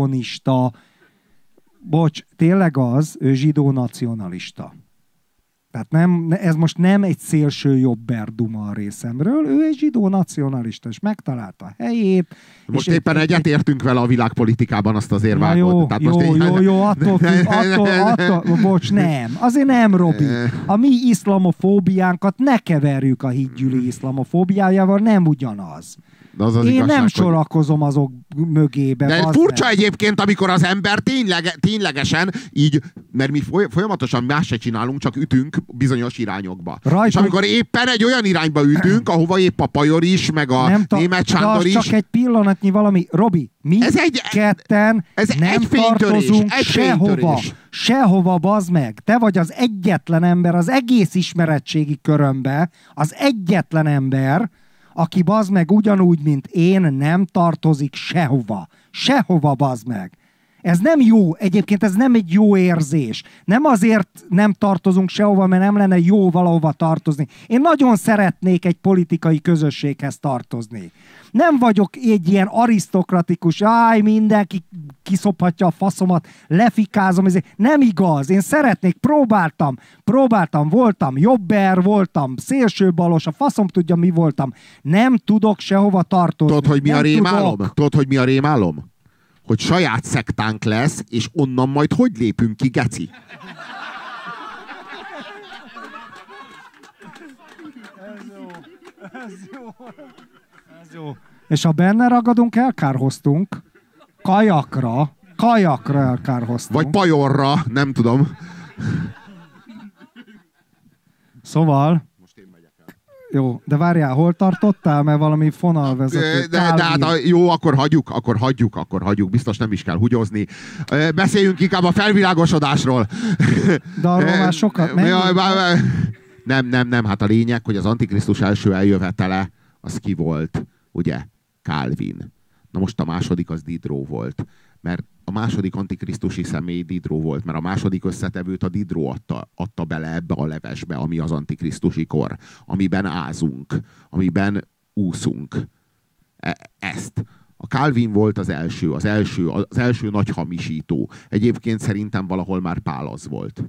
cionista. Bocs, tényleg ő zsidó nacionalista. Tehát ez most nem egy szélső jobber duma a részemről, ő egy zsidó nacionalista, és megtalálta a helyét. Most éppen egyetértünk vele a világpolitikában, azt azért vágod. Jó, attól, bocs, nem. Azért nem, Robi. A mi iszlamofóbiánkat ne keverjük a hídgyűli iszlamofóbiájával, nem ugyanaz. Én igazság, nem sorakozom azok mögébe. De furcsa egyébként, amikor az ember ténylegesen így, mert mi folyamatosan más se csinálunk, csak ütünk bizonyos irányokba. És amikor éppen egy olyan irányba ütünk, ahova épp a Pajor is, meg a német Sándor is. Csak egy pillanatnyi valami. Robi, mi ketten nem tartozunk sehova. Sehova, bazd meg. Te vagy az egyetlen ember az egész ismeretségi körömbe, az egyetlen ember, aki bazd meg ugyanúgy, mint én, nem tartozik sehova. Sehova, bazd meg. Ez nem jó, egyébként ez nem egy jó érzés. Nem azért nem tartozunk sehova, mert nem lenne jó valahova tartozni. Én nagyon szeretnék egy politikai közösséghez tartozni. Nem vagyok egy ilyen arisztokratikus, mindenki kiszophatja a faszomat, lefikázom, ez nem igaz. Én szeretnék, próbáltam, voltam jobber, voltam szélsőbalos, a faszom tudja, mi voltam. Nem tudok sehova tartozni. Tudod, hogy mi a rémálom? Hogy saját szektánk lesz, és onnan majd hogy lépünk ki, geci? Ez jó. És ha benne ragadunk, elkárhoztunk. Kajakra elkárhoztunk. Vagy Pajorra, nem tudom. Szóval... Jó, de várjál, hol tartottál? Mert valami fonalvezető. De hát jó, akkor hagyjuk. Biztos nem is kell hugyozni. Beszéljünk inkább a felvilágosodásról. De arról már sokat... Nem, hát a lényeg, hogy az Antikrisztus első eljövetele, az ki volt, ugye? Calvin. Na most a második az Diderot volt. Mert a második antikrisztusi személy Diderot volt, mert a második összetevőt a Diderot adta bele ebbe a levesbe, ami az antikrisztusi kor, amiben ázunk, amiben úszunk. Ezt. A Calvin volt az első nagy hamisító. Egyébként szerintem valahol már Pál az volt.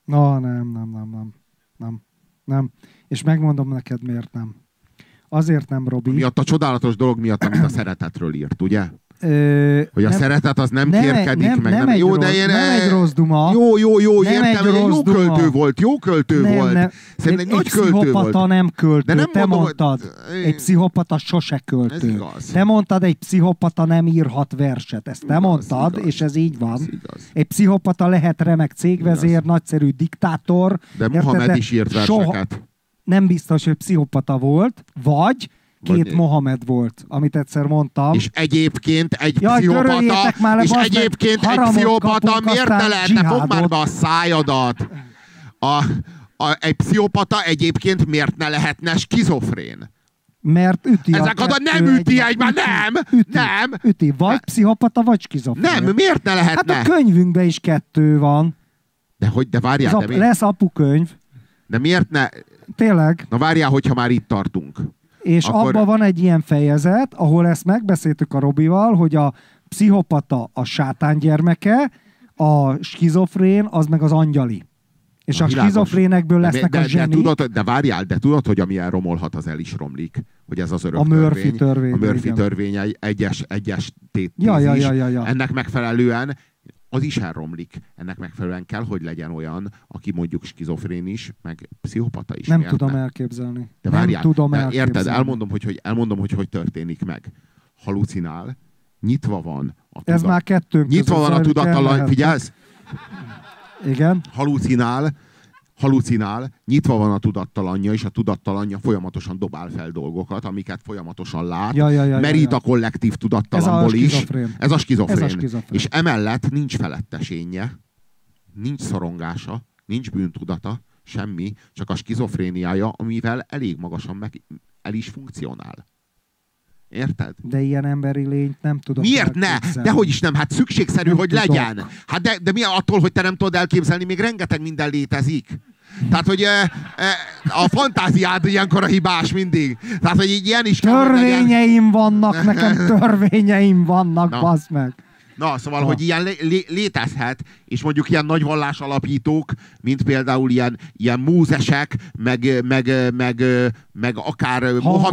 Nem. És megmondom neked, miért nem. Azért nem, Robi. Miatt a csodálatos dolog miatt, amit a szeretetről írt, ugye? Hogy a szeretet az nem kérkedik meg. Nem egy rossz duma. Jó, értem. Jó költő volt. Szerintem egy nagy költő volt. Egy pszichopata nem költő. Te mondtad. Egy pszichopata sose költő. Te mondtad, egy pszichopata nem írhat verset. Ezt te mondtad, és ez így van. Egy pszichopata lehet remek cégvezér, nagyszerű diktátor. De Mohamed is írt verseket. Nem biztos, hogy pszichopata volt, vagy két Mohamed volt, amit egyszer mondtam. És egyébként egy pszichopata miért ne lehetne, fogd már be a szájadat. Egy pszichopata egyébként miért ne lehetne skizofrén? Mert üti nem üti egymást, nem. Üti, vagy pszichopata, vagy skizofrén. Nem, miért ne lehetne? Hát a könyvünkben is 2 van. De várjál. Lesz apukönyv. De miért ne? Tényleg. Na várjál, hogyha már itt tartunk. És abban van egy ilyen fejezet, ahol ezt megbeszéltük a Robival, hogy a pszichopata a sátán gyermeke, a skizofrén az meg az angyali. És a skizofrénekből lesznek a zsenik. De várjál, de tudod, hogy ami elromolhat, az el is romlik. Hogy ez az örök törvény. A Murphy törvény egyes tézis. Ennek megfelelően az is elromlik. Ennek megfelelően kell, hogy legyen olyan, aki mondjuk skizofrén is, meg pszichopata is. Nem tudom elképzelni. De várjál, érted? Elmondom, hogy történik meg. Halucinál, nyitva van a Ez már kettőnk nyitva van a tudattalan, figyelsz? Igen. Halucinál, nyitva van a tudattalanja, és a tudattalanja folyamatosan dobál fel dolgokat, amiket folyamatosan lát. Merít a kollektív tudattalamból is. Ez a skizofrén. És emellett nincs felettesénye, nincs szorongása, nincs bűntudata, semmi, csak a skizofréniája, amivel elég magasan el is funkcionál. Érted? De ilyen emberi lényt nem tudok. Miért ne? Dehogy is nem, hát szükségszerű, nem hogy tudok. Legyen. Hát de mi attól, hogy te nem tudod elképzelni, még rengeteg minden létezik. Tehát, hogy a fantáziád ilyenkor a hibás mindig. Tehát, hogy ilyen is törvényeim vannak, nekem törvényeim vannak, bazd meg. Na, szóval, hogy ilyen létezhet, és mondjuk ilyen nagy vallás alapítók, mint például ilyen Mózesek, meg akár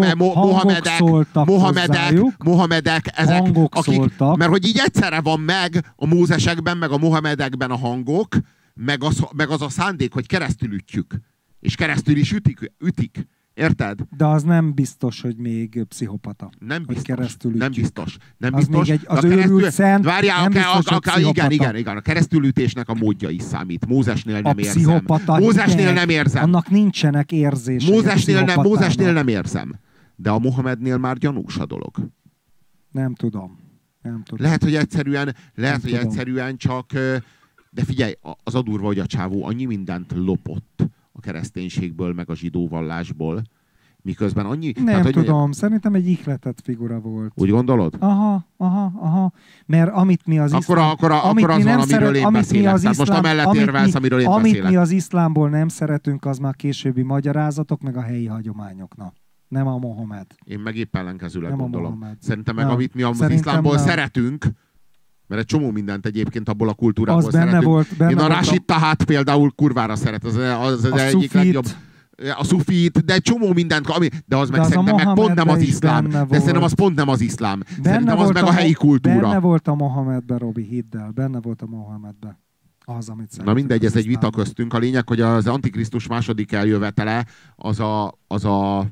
Mohamedek, ezek, akik, mert hogy így egyszerre van meg a Mózesekben, meg a Mohamedekben a hangok, meg az a szándék, hogy keresztül ütjük. És keresztül is ütik. Érted? De az nem biztos, hogy még pszichopata. Nem biztos. Nem biztos. Nem az biztos. Még az őrült szent, várjál, nem biztos, hogy pszichopata. Igen. A keresztülütésnek a módja is számít. Mózesnél nem érzem. Mózesnél nem érzem. Annak nincsenek érzései. Mózesnél nem érzem. De a Mohamednél már gyanús a dolog. Nem tudom. Lehet, hogy egyszerűen csak... De figyelj, az a durva, hogy a csávó annyi mindent lopott a kereszténységből, meg a zsidó vallásból, miközben annyi... Nem tudom, szerintem egy ihletett figura volt. Úgy gondolod? Aha. Mert amit mi az iszlám... Akkor az van, amiről én beszélek. Tehát most amellett érvelsz, amiről én beszélek. Amit mi az iszlámból nem szeretünk, az már későbbi magyarázatok, meg a helyi hagyományoknak. Nem a Mohamed. Én meg épp ellenkezőleg nem gondolom. Szerintem meg amit mi az iszlámból szeretünk, mert egy csomó mindent egyébként abból a kultúrából szeretünk. Én a Rashid Tahát például kurvára szeret. Az egyik legjobb. A szufit, de egy csomó mindent, de az meg szerintem meg pont nem az iszlám. De szerintem az pont nem az iszlám. Szerintem az meg a helyi kultúra. Benne volt a Mohamedben, Robi, hidd el. Benne volt a Mohamedben. Az, amit szeretünk. Na mindegy, ez egy vita köztünk. A lényeg, hogy az Antikrisztus második eljövetele az a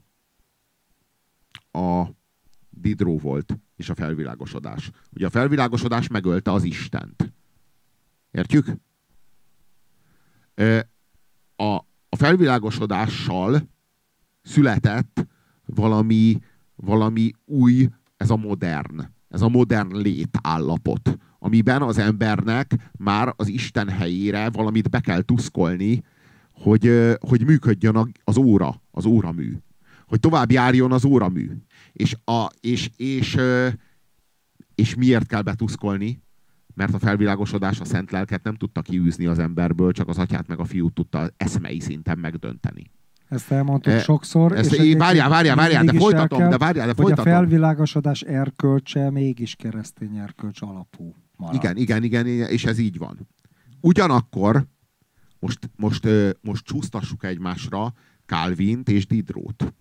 Didró volt, és a felvilágosodás. Ugye a felvilágosodás megölte az Istent. Értjük? A felvilágosodással született valami új, ez a modern létállapot, amiben az embernek már az Isten helyére valamit be kell tuszkolni, hogy működjön az óramű. Hogy tovább járjon az óramű. És miért kell betuszkolni? Mert a felvilágosodás a szent lelket nem tudta kiűzni az emberből, csak az atyát meg a fiút tudta eszmei szinten megdönteni. Ezt elmondtuk sokszor. Várjál, de folytatom. Hogy a felvilágosodás erkölcse mégis keresztény erkölcs alapú marad. Igen, és ez így van. Ugyanakkor most csúsztassuk egymásra Calvint és Diderot.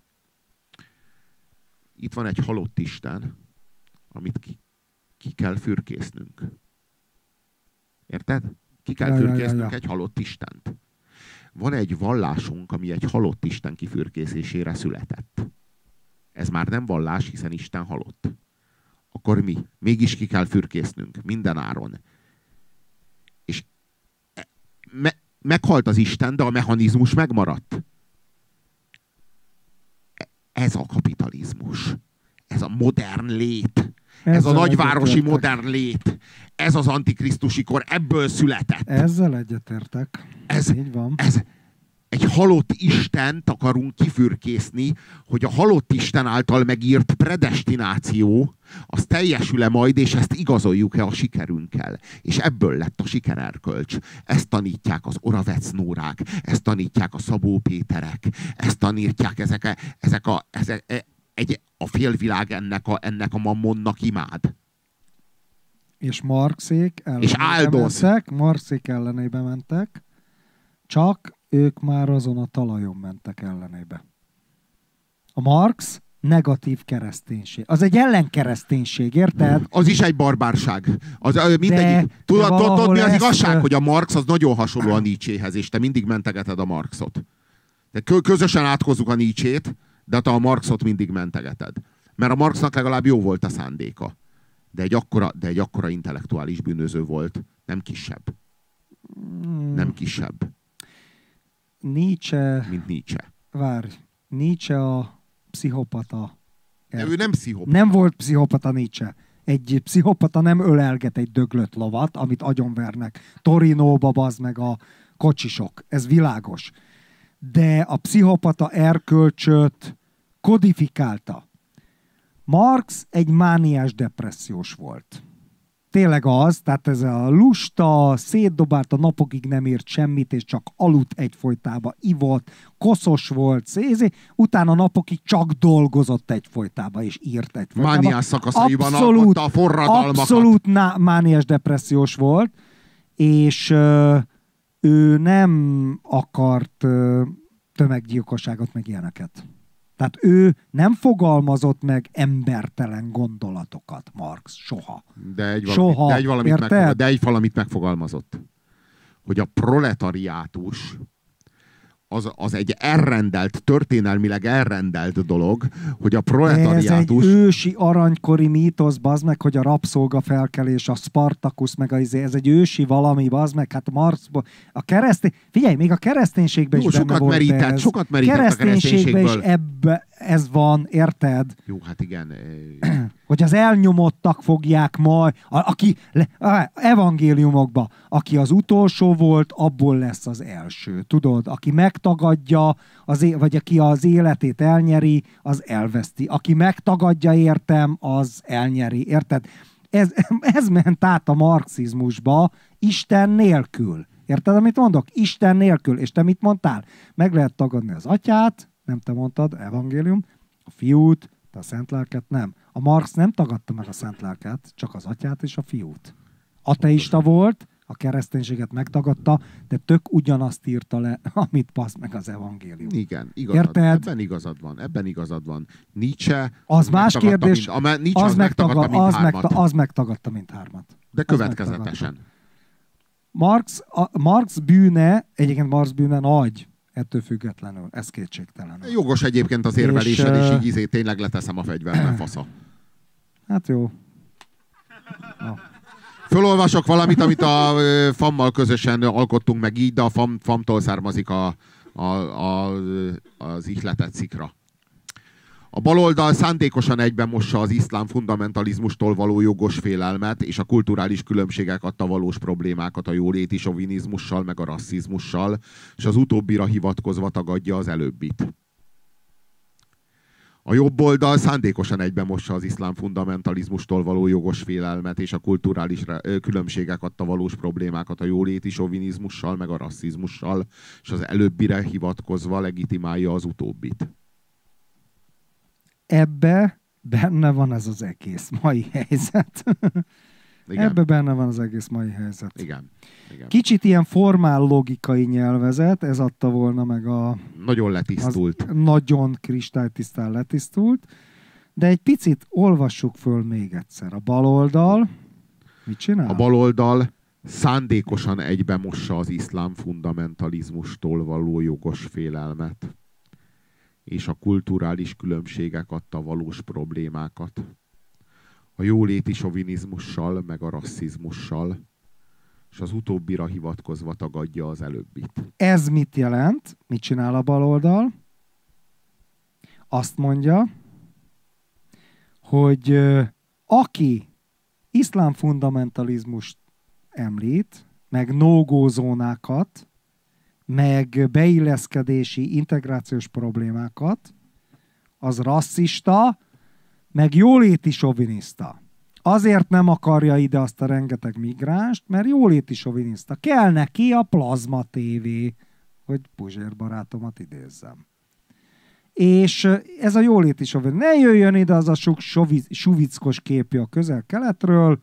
Itt van egy halott Isten, amit ki kell fürkésznünk. Érted? Ki kell fürkésznünk egy halott Istent. Van egy vallásunk, ami egy halott Isten kifürkészésére született. Ez már nem vallás, hiszen Isten halott. Akkor mi? Mégis ki kell fürkésznünk, minden áron. És meghalt az Isten, de a mechanizmus megmaradt. Ez a kapitalizmus. Ez a modern lét. Ez a nagyvárosi modern lét. Ez az antikrisztusi kor. Ebből született. Ezzel egyetértek. Így van. Egy halott Istent akarunk kifürkészni, hogy a halott Isten által megírt predestináció az teljesül-e majd, és ezt igazoljuk-e a sikerünkkel. És ebből lett a sikererkölcs. Ezt tanítják az Oravec-Nórák, ezt tanítják a Szabó Péterek, ezt tanítják a félvilág ennek a mammonnak imád. És Marxék ellenébe mentek, csak ők már azon a talajon mentek ellenébe. A Marx negatív kereszténység. Az egy ellenkereszténység, érted? Az is egy barbárság. Tudod, mi az igazság, hogy a Marx az nagyon hasonló a Nietzséhez, és te mindig mentegeted a Marxot. De közösen áthozzuk a Nietzsét, de te a Marxot mindig mentegeted. Mert a Marxnak legalább jó volt a szándéka. De egy akkora intellektuális bűnöző volt. Nem kisebb. Nem kisebb. Nietzsche... Mint Nietzsche. Várj. Nietzsche a pszichopata. De ő nem pszichopata. Nem volt pszichopata Nietzsche. Egy pszichopata nem ölelget egy döglött lovat, amit agyonvernek. Torinóba bazd meg a kocsisok. Ez világos. De a pszichopata erkölcsöt kodifikálta. Marx egy mániás depressziós volt. tényleg az, tehát ez a lusta, szétdobált, a napokig nem írt semmit, és csak aludt egyfolytában, ivott, koszos volt, utána napokig csak dolgozott egyfolytában, és írt egyfolytában. Mániás szakaszaiban alkotta a forradalmakat. Abszolút mániás depressziós volt, és ő nem akart tömeggyilkosságot, meg ilyeneket. Tehát ő nem fogalmazott meg embertelen gondolatokat, Marx, soha. De egy valamit megfogalmazott. Hogy a proletariátus az egy elrendelt, történelmileg elrendelt dolog, hogy a proletariátus... Ez egy ősi aranykori mítosz, bazd meg, hogy a rabszolgafelkelés, a Spartacus, meg ez egy ősi valami, bazd meg, hát Marxból, figyelj, még a kereszténységben is benne volt ez. Sokat merített a kereszténységből. Is ez van, érted? Jó, hát igen. Hogy az elnyomottak fogják majd, evangéliumokba, aki az utolsó volt, abból lesz az első. Tudod, aki megtagadja, vagy aki az életét elnyeri, az elveszti. Aki megtagadja, értem, az elnyeri. Érted? Ez ment át a marxizmusba Isten nélkül. Érted, amit mondok? Isten nélkül. És te mit mondtál? Meg lehet tagadni az atyát, nem te mondtad, evangélium, a fiút, te a szent lelket, nem. A Marx nem tagadta meg a szent lelket, csak az atyát és a fiút. Ateista volt, a kereszténységet megtagadta, de tök ugyanazt írta le, amit passz meg az evangélium. Igen, igazad. Érted? Ebben igazad van. Nietzsche az más kérdés, az megtagadta mindhármat. De következetesen. Marx bűne, egyébként Marx bűne nagy, ettől függetlenül. Ez kétségtelen. Jogos egyébként az érvelésed, és így tényleg leteszem a fegyvert, fasza. Hát jó. No. Fölolvasok valamit, amit a FAM-mal közösen alkottunk meg így, de a FAM-tól származik az ihletett szikra. A baloldal szándékosan egybemossa az iszlám fundamentalizmustól való jogos félelmet és a kulturális különbségek adta valós problémákat a jóléti sovinizmussal meg a rasszizmussal, és az utóbbira hivatkozva tagadja az előbbit. A jobb oldal szándékosan egybemossa az iszlám fundamentalizmustól való jogos félelmet és a kulturális különbségek adta valós problémákat a jóléti sovinizmussal meg a rasszizmussal, és az előbbire hivatkozva legitimálja az utóbbit. Ebbe benne van ez az egész mai helyzet. Igen. Ebbe benne van az egész mai helyzet. Igen. Igen. Kicsit ilyen formál logikai nyelvezet, ez adta volna meg a... Nagyon letisztult. Nagyon kristálytisztán letisztult, de egy picit olvassuk föl még egyszer. A baloldal mit csinál? A baloldal szándékosan egybemossa az iszlám fundamentalizmustól való jogos félelmet és a kulturális különbségek adta valós problémákat. A jóléti sovinizmussal, meg a rasszizmussal, és az utóbbira hivatkozva tagadja az előbbit. Ez mit jelent? Mit csinál a baloldal? Azt mondja, hogy aki iszlám fundamentalizmust említ, meg no-go zónákat, meg beilleszkedési, integrációs problémákat, az rasszista, meg jóléti soviniszta. Azért nem akarja ide azt a rengeteg migránst, mert jóléti soviniszta. Kell neki a plazma tévé, hogy Puzsér barátomat idézzem. És ez a jóléti sovinista. Ne jöjjön ide az a sok suvickos képje a közel-keletről,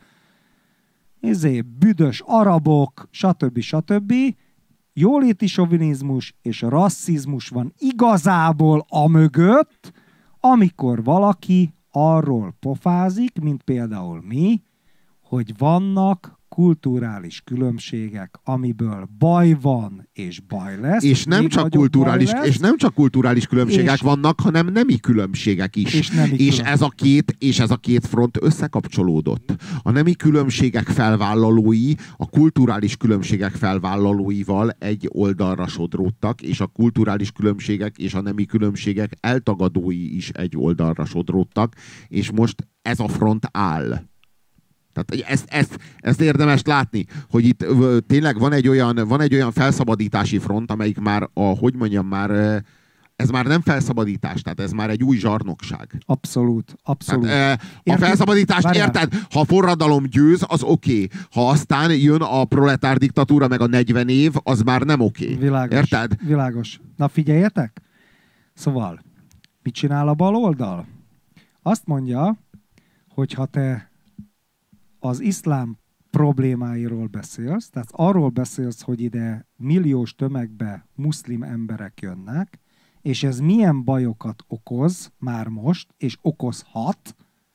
büdös arabok, stb. Jóléti sovinizmus és rasszizmus van igazából amögött, amikor valaki arról pofázik, mint például mi, hogy vannak kulturális különbségek, amiből baj van és baj lesz. És nem csak kulturális különbségek vannak, hanem nemi különbségek is. És ez a két front összekapcsolódott. A nemi különbségek felvállalói a kulturális különbségek felvállalóival egy oldalra sodródtak, és a kulturális különbségek és a nemi különbségek eltagadói is egy oldalra sodródtak, és most ez a front áll. Tehát ezt érdemes látni, hogy itt tényleg van egy olyan felszabadítási front, amelyik már ez már nem felszabadítás, tehát ez már egy új zsarnokság. Abszolút. Tehát, a felszabadítást érted? Ha a forradalom győz, az oké. Ha aztán jön a proletár diktatúra, meg a 40 év, az már nem oké. Világos. Érted? Világos. Na figyeljetek! Szóval, mit csinál a bal oldal? Azt mondja, hogy ha te az iszlám problémáiról beszélsz, tehát arról beszélsz, hogy ide milliós tömegbe muszlim emberek jönnek, és ez milyen bajokat okoz már most, és okozhat,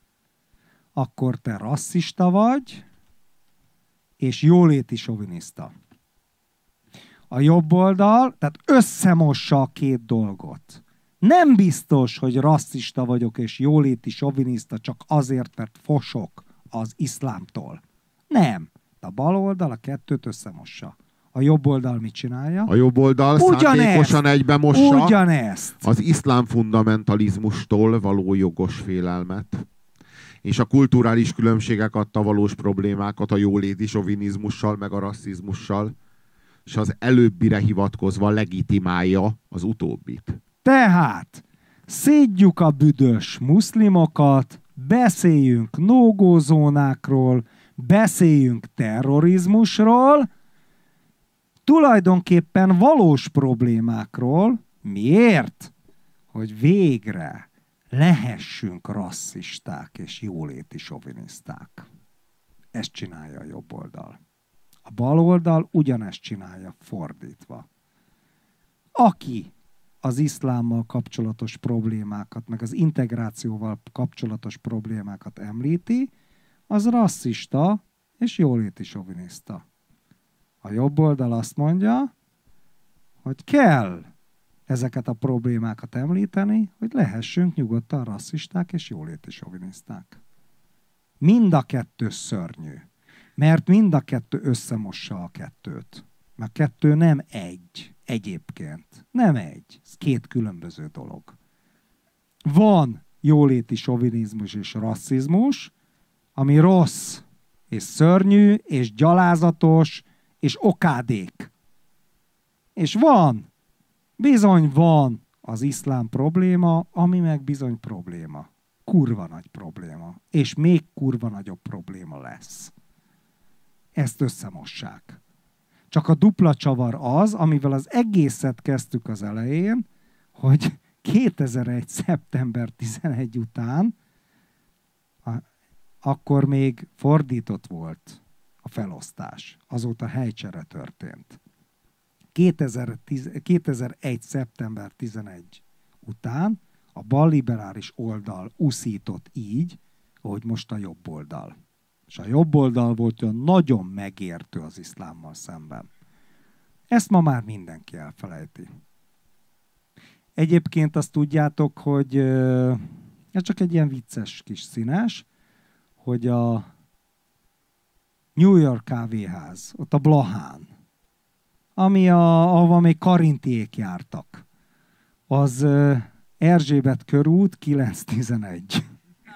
akkor te rasszista vagy, és jóléti soviniszta. A jobb oldal, tehát összemossa a két dolgot. Nem biztos, hogy rasszista vagyok és jóléti soviniszta csak azért, mert fosok az iszlámtól. Nem. A bal oldal a kettőt összemossa. A jobb oldal mit csinálja? A jobb oldal szándékosan egybemossa ugyanezt. az iszlám fundamentalizmustól való jogos félelmet, és a kulturális különbségek adta valós problémákat a jóléti sovinizmussal, meg a rasszizmussal, és az előbbire hivatkozva legitimálja az utóbbit. Tehát szédjuk a büdös muszlimokat, beszéljünk no-go zónákról, beszéljünk terrorizmusról, tulajdonképpen valós problémákról. Miért? Hogy végre lehessünk rasszisták és jóléti soviniszták. Ezt csinálja a jobb oldal. A bal oldal ugyanezt csinálja fordítva. Aki az iszlámmal kapcsolatos problémákat, meg az integrációval kapcsolatos problémákat említi, az rasszista és jóléti soviniszta. A jobb oldal azt mondja, hogy kell ezeket a problémákat említeni, hogy lehessünk nyugodtan rasszisták és jóléti soviniszták. Mind a kettő szörnyű, mert mind a kettő összemossa a kettőt. Mert kettő nem egy, egyébként. Nem egy. Ez két különböző dolog. Van jóléti sovinizmus és rasszizmus, ami rossz, és szörnyű, és gyalázatos, és okádék. És van, bizony van az iszlám probléma, ami meg bizony probléma. Kurva nagy probléma. És még kurva nagyobb probléma lesz. Ezt összemossák. Csak a dupla csavar az, amivel az egészet kezdtük az elején, hogy 2001. szeptember 11 után akkor még fordított volt a felosztás. Azóta helycsere történt. 2001. szeptember 11 után a balliberális oldal uszított így, ahogy most a jobb oldal. És a jobb oldal volt olyan nagyon megértő az iszlámmal szemben. Ezt ma már mindenki elfelejti. Egyébként azt tudjátok, hogy ez csak egy ilyen vicces kis színes, hogy a New York kávéház, ott a Blahán, ahova még karintiék jártak, az Erzsébet körút 911.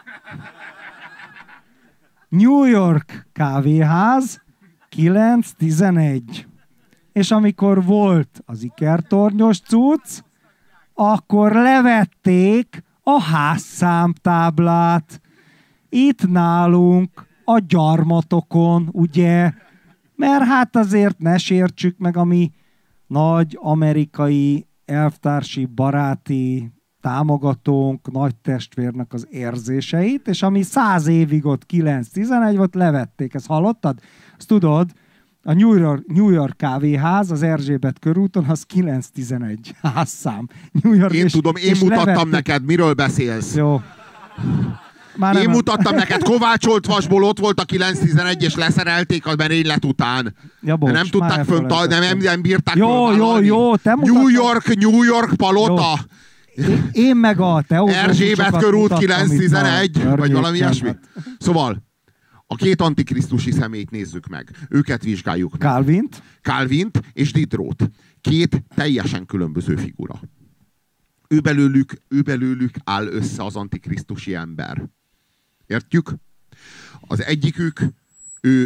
New York kávéház 911. És amikor volt az ikertornyos cucc, akkor levették a házszámtáblát. Itt nálunk, a gyarmatokon, ugye? Mert hát azért ne sértsük meg a mi nagy amerikai elvtársi, baráti támogatónk, nagy testvérnek az érzéseit, és ami 100 évig ott 9-11 volt, levették. Ezt hallottad? Azt tudod, a New York kávéház az Erzsébet körúton, az 9-11 házszám. New York, én tudom, én mutattam levették. Neked, miről beszélsz. Jó. Én mutattam neked, Kovácsoltvasból ott volt a 911, és leszerelték a merénylet után. Ja, bocs, nem tudták nem bírták Jó, te New York palota. Én meg a Erzsébet körút 911, vagy valami ilyesmi. Szóval, a két antikrisztusi személyt nézzük meg. Őket vizsgáljuk meg. Calvint és Diderot. Két teljesen különböző figura. Ő belőlük áll össze az antikrisztusi ember. Értjük? Az egyikük,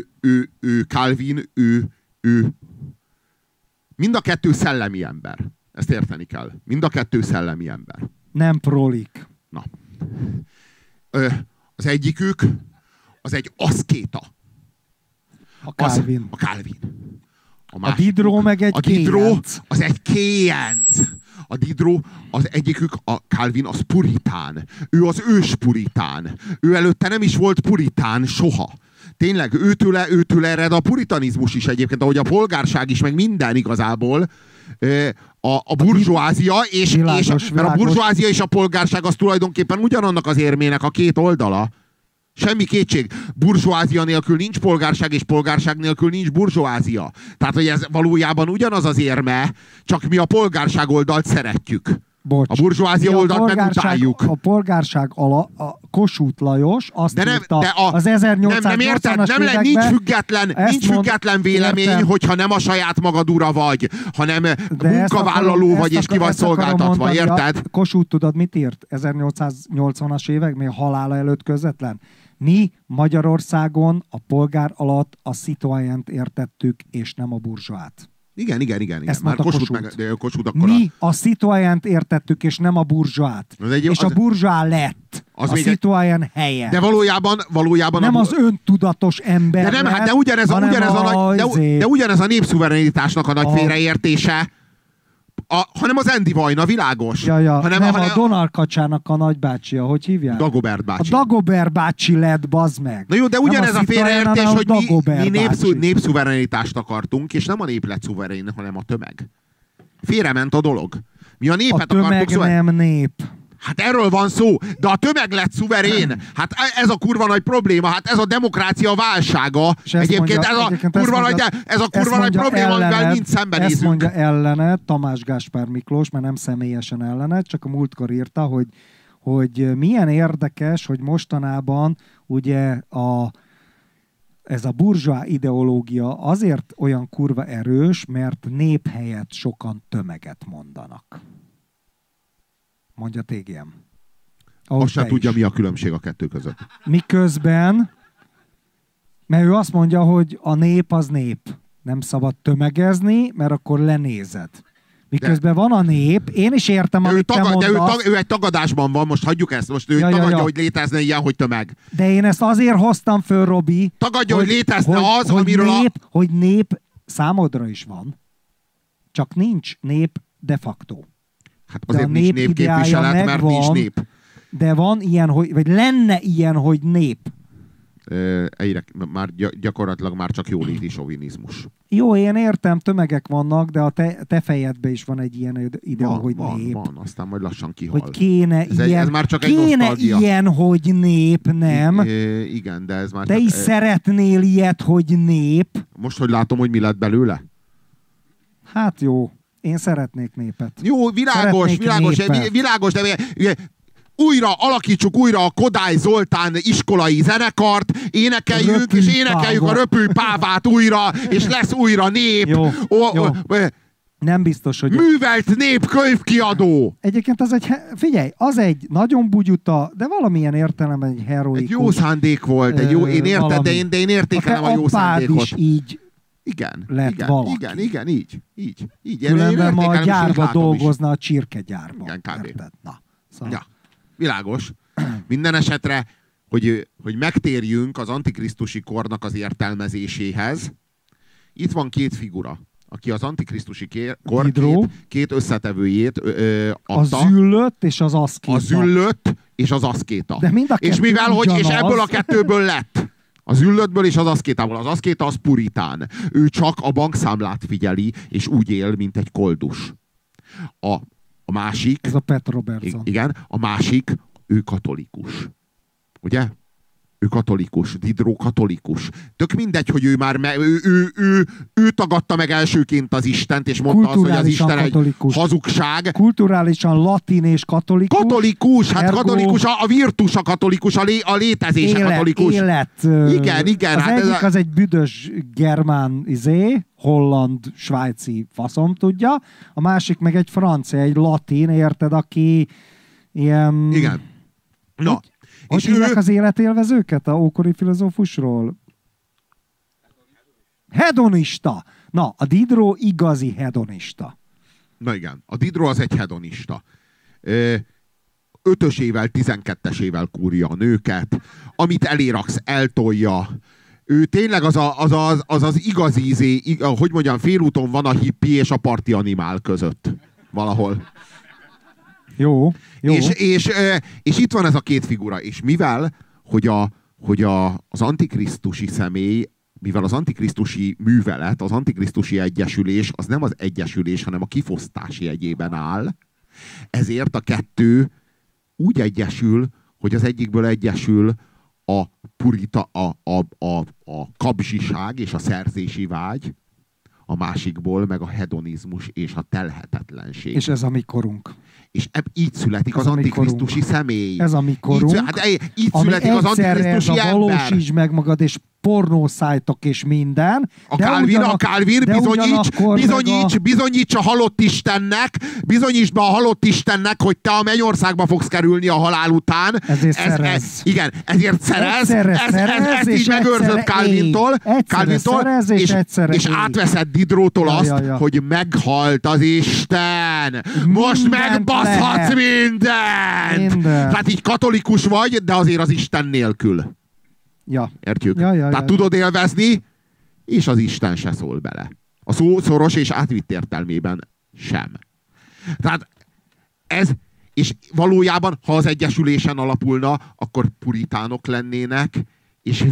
Calvin, mind a kettő szellemi ember. Ezt érteni kell. Mind a kettő szellemi ember. Nem prolik. Na. Az egyikük, az egy aszkéta. A Calvin. A Calvin. A Diderot meg egy Diderot az egy kéjenc. A Diderot, az egyikük, a Calvin, az puritán. Ő az ős puritán. Ő előtte nem is volt puritán soha. Tényleg, őtől ered a puritanizmus is egyébként, ahogy a polgárság is, meg minden igazából. A burzsóázia, mert a burzsóázia és a polgárság az tulajdonképpen ugyanannak az érmének a két oldala. Semmi kétség. Burzsóázia nélkül nincs polgárság, és polgárság nélkül nincs burzsóázia. Tehát, hogy ez valójában ugyanaz az érme, csak mi a polgárság oldalt szeretjük. Bocs. A burzsóázia oldalt megutáljuk. A polgárság a Kossuth Lajos azt írta az 1880-as években. Nincs független vélemény, értem, hogyha nem a saját magad ura vagy, hanem munkavállaló vagy, és ki vagy szolgáltatva, érted? Kossuth tudod, mit írt 1880-as évek, még halála előtt közvetlen? Mi Magyarországon a polgár alatt a citoyent értettük, és nem a burzsóát. Igen. Ezt már Kossuth akkor mi a citoyent értettük, és nem a burzsát. És a burzsá lett a citoyen helye. De valójában nem az öntudatos ember de nem, lett, de ugyanez a népszuverenitásnak a nagy félreértése, hanem az Andy Vajna, világos. Nem a Donald Kacsának a nagybácsia, hogy hívják? Dagobert bácsi. A Dagobert bácsi lett, bazd meg. Na jó, de ugyanez a félreértés, hogy mi népszuverenitást akartunk, és nem a nép lett szuverén, hanem a tömeg. Félrement a dolog. Mi a népet akartuk szuverén. Nem nép. Hát erről van szó, de a tömeg lett szuverén. Hát ez a kurva nagy probléma, hát ez a demokrácia válsága. Egyébként ez a kurva nagy probléma, amivel mind szembenézünk. Ezt mondja ellene Tamás Gáspár Miklós, mert nem személyesen ellene, csak a múltkor írta, hogy milyen érdekes, hogy mostanában ugye ez a burzsóá ideológia azért olyan kurva erős, mert nép helyett sokan tömeget mondanak. Mondja TGM. Azt sem tudja, mi a különbség a kettő között. Miközben, mert ő azt mondja, hogy a nép az nép. Nem szabad tömegezni, mert akkor lenézed. Miközben van a nép, én is értem, amit te mondasz. De ő egy tagadásban van, most hagyjuk ezt. Most ő tagadja, hogy létezne ilyen, hogy tömeg. De én ezt azért hoztam föl, Robi. Tagadja, hogy létezne az, amiről hogy nép számodra is van. Csak nincs nép de facto. Hát azért nincs népképviselet, mert nincs nép. De van ilyen, vagy lenne ilyen, hogy nép. Egyre, már gyakorlatilag már csak jóléti sovinizmus. Jó, én értem, tömegek vannak, de a te fejedben is van egy ilyen idea, hogy nép. Van, aztán majd lassan kihal. Hogy kéne ez már csak egy nosztalgia. Ilyen, hogy nép, nem? Igen, de ez már te csak... is szeretnél ilyet, hogy nép. Most, hogy látom, hogy mi lett belőle? Hát jó. Én szeretnék népet. Jó, világos, de újra alakítsuk újra a Kodály Zoltán iskolai zenekart, énekeljünk, és énekeljük a Röpülj Pávát újra, és lesz újra nép. Jó. Nem biztos, hogy... Művelt népkönyvkiadó! Egyébként az egy nagyon bugyuta, de valamilyen értelemben egy heroikus... Egy jó szándék volt, én érted, de én értékelem a jó szándékot. Is így igen, így. Különben ma a gyárba dolgozna, a csirkegyárba. Igen, kb. Na, szóval. Ja, világos. Minden esetre, hogy megtérjünk az antikrisztusi kornak az értelmezéséhez, itt van két figura, aki az antikrisztusi kor két összetevőjét adta. A züllött és az aszkéta. A züllött és az aszkéta. De mind a kettő és ebből a kettőből lett. Az züllöttből és az aszkétából. Az aszkéta az puritán. Ő csak a bankszámlát figyeli, és úgy él, mint egy koldus. A másik... Ez a Pat Robertson. Igen, a másik, ő katolikus. Ugye? Ő katolikus, Diderot katolikus. Tök mindegy, hogy ő már ő tagadta meg elsőként az Istent, és mondta azt, hogy az Isten katolikus. Egy hazugság. Kulturálisan latin és katolikus. Katolikus, hát katolikus, a virtus a katolikus, a létezés a katolikus. Élet. Igen. Az egyik az egy büdös germán holland, svájci faszom tudja, a másik meg egy francia, egy latin, érted, aki ilyen... Igen. Na. Hogy hívják az életélvezőket a ókori filozófusról? Hedonista. Na, a Diderot igazi hedonista. Na igen, a Diderot az egy hedonista. 5-ösével, 12-esével kúrja a nőket, amit eléraksz, eltolja. Ő tényleg az igazi, hogy mondjam, félúton van a hippi és a parti animál között. Valahol. Jó. És itt van ez a két figura. És mivel, hogy az antikrisztusi személy, mivel az antikrisztusi művelet, az antikrisztusi egyesülés, az nem az egyesülés, hanem a kifosztás jegyében áll, ezért a kettő úgy egyesül, hogy az egyikből egyesül a kapzsiság és a szerzési vágy, a másikból meg a hedonizmus és a telhetetlenség. És ez a mi korunk. És így születik az antikrisztusi személy. Ez a mi korunk. Így születik az antikrisztusi ember. Valósítsd meg magad, és pornószájtok és minden. A Calvin bizonyíts a halott Istennek, bizonyítsd be a halott Istennek, hogy te a mennyországba fogsz kerülni a halál után. Ezért szerez. Igen, ezért szerez. Ezt így megőrzöd Calvintól, és átveszed Diderottól azt, hogy meghalt az Isten. Most megbaszhatsz mindent. Tehát így katolikus vagy, de azért az Isten nélkül. Ja. Értjük? Tehát tudod élvezni, és az Isten se szól bele. A szó szoros és átvitt értelmében sem. Tehát ez, és valójában, ha az egyesülésen alapulna, akkor puritánok lennének, és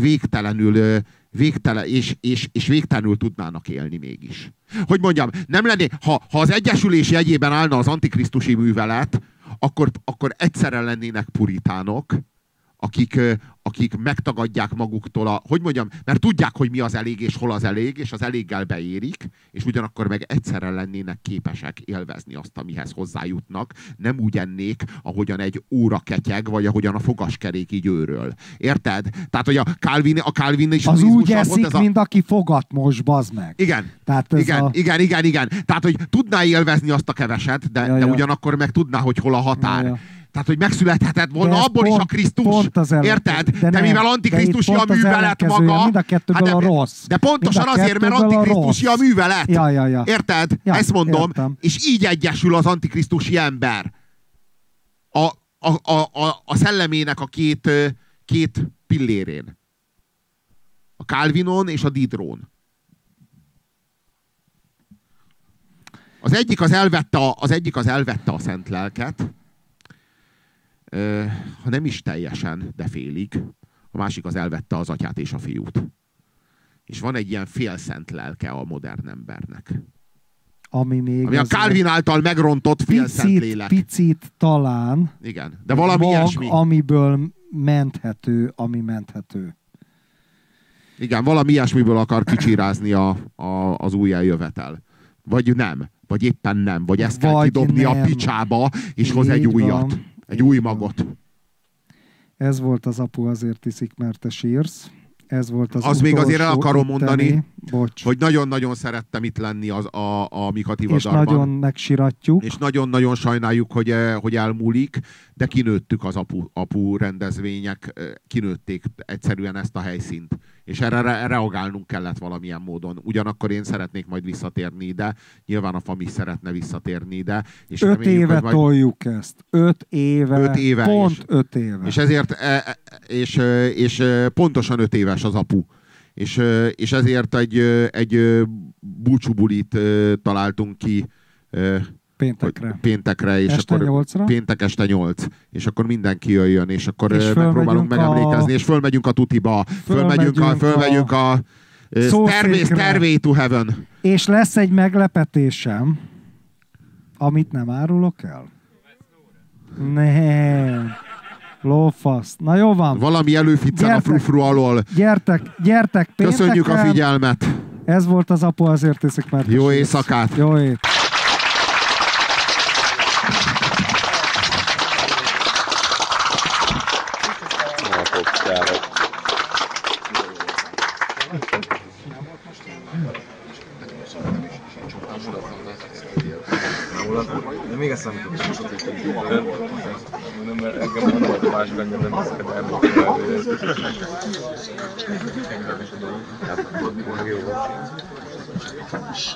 végtelenül tudnának élni mégis. Hogy mondjam, nem lenné, ha az egyesülés jegyében állna az antikrisztusi művelet, akkor egyszerre lennének puritánok, akik megtagadják maguktól hogy mondjam, mert tudják, hogy mi az elég és hol az elég, és az eléggel beérik, és ugyanakkor meg egyszerre lennének képesek élvezni azt, amihez hozzájutnak. Nem úgy ennék, ahogyan egy óra ketyeg, vagy ahogyan a fogaskerék így őről. Érted? Tehát, hogy a Calvin is... Az úgy eszik, mint aki fogat most, bazd meg. Igen. Tehát igen. Tehát, hogy tudná élvezni azt a keveset, de ugyanakkor meg tudná, hogy hol a határ. Ja. Tehát, hogy megszülethetett volna abból is a Krisztus. Érted? De mivel antikrisztusi a művelet maga. Mind a kettőből a rossz. De pontosan azért, mert antikrisztusi a művelet. Ja. Érted? Ezt mondom. Értem. És így egyesül az antikrisztusi ember. A szellemének a két pillérén. A Calvinon és a Diderón. Az egyik az elvette a szent lelket, ha nem is teljesen, de félig. A másik az elvette az atyát és a fiút. És van egy ilyen félszent lelke a modern embernek. Ami a Calvin által megrontott félszent lélek. Picit talán. Igen, de valami ilyesmi. Amiből menthető, ami menthető. Igen, valami ilyesmiből akar kicsirázni az új eljövetel. Vagy nem. Vagy éppen nem. Vagy ezt kell kidobni a picsába, és hoz egy újat. Egy új magot. Ez volt az Apu azért iszik, mert te sírsz. Ez volt az még azért el akarom mondani, hogy nagyon-nagyon szerettem itt lenni a Mika Tivadárban. És nagyon megsiratjuk. És nagyon-nagyon sajnáljuk, hogy elmúlik, de kinőttük az apu rendezvények, kinőtték egyszerűen ezt a helyszínt. És erre reagálnunk kellett valamilyen módon. Ugyanakkor én szeretnék majd visszatérni ide, nyilván a FAM is szeretne visszatérni ide. És 5 éve majd... toljuk ezt. 5 éve. Pont 5 éve. És ezért, és pontosan 5 éves az Apu. És ezért egy búcsúbulit találtunk ki péntekre, és este akkor 8-ra? Péntek este 8, és akkor mindenki jöjjön, és akkor megpróbálunk megemlékezni, és fölmegyünk a Tutiba, fölmegyünk a Stairway to Heaven. És lesz egy meglepetésem, amit nem árulok el. Nem. Lófasz. Na jó van. Valami előficcen a frufru alól. Gyertek pénteken. Köszönjük a figyelmet. Ez volt az Apu azért iszik, mert jó éjszakát. Jó ét. De még ezt nem tudom. Nem, mert engem nem volt más benne, nem ezeket elmondani.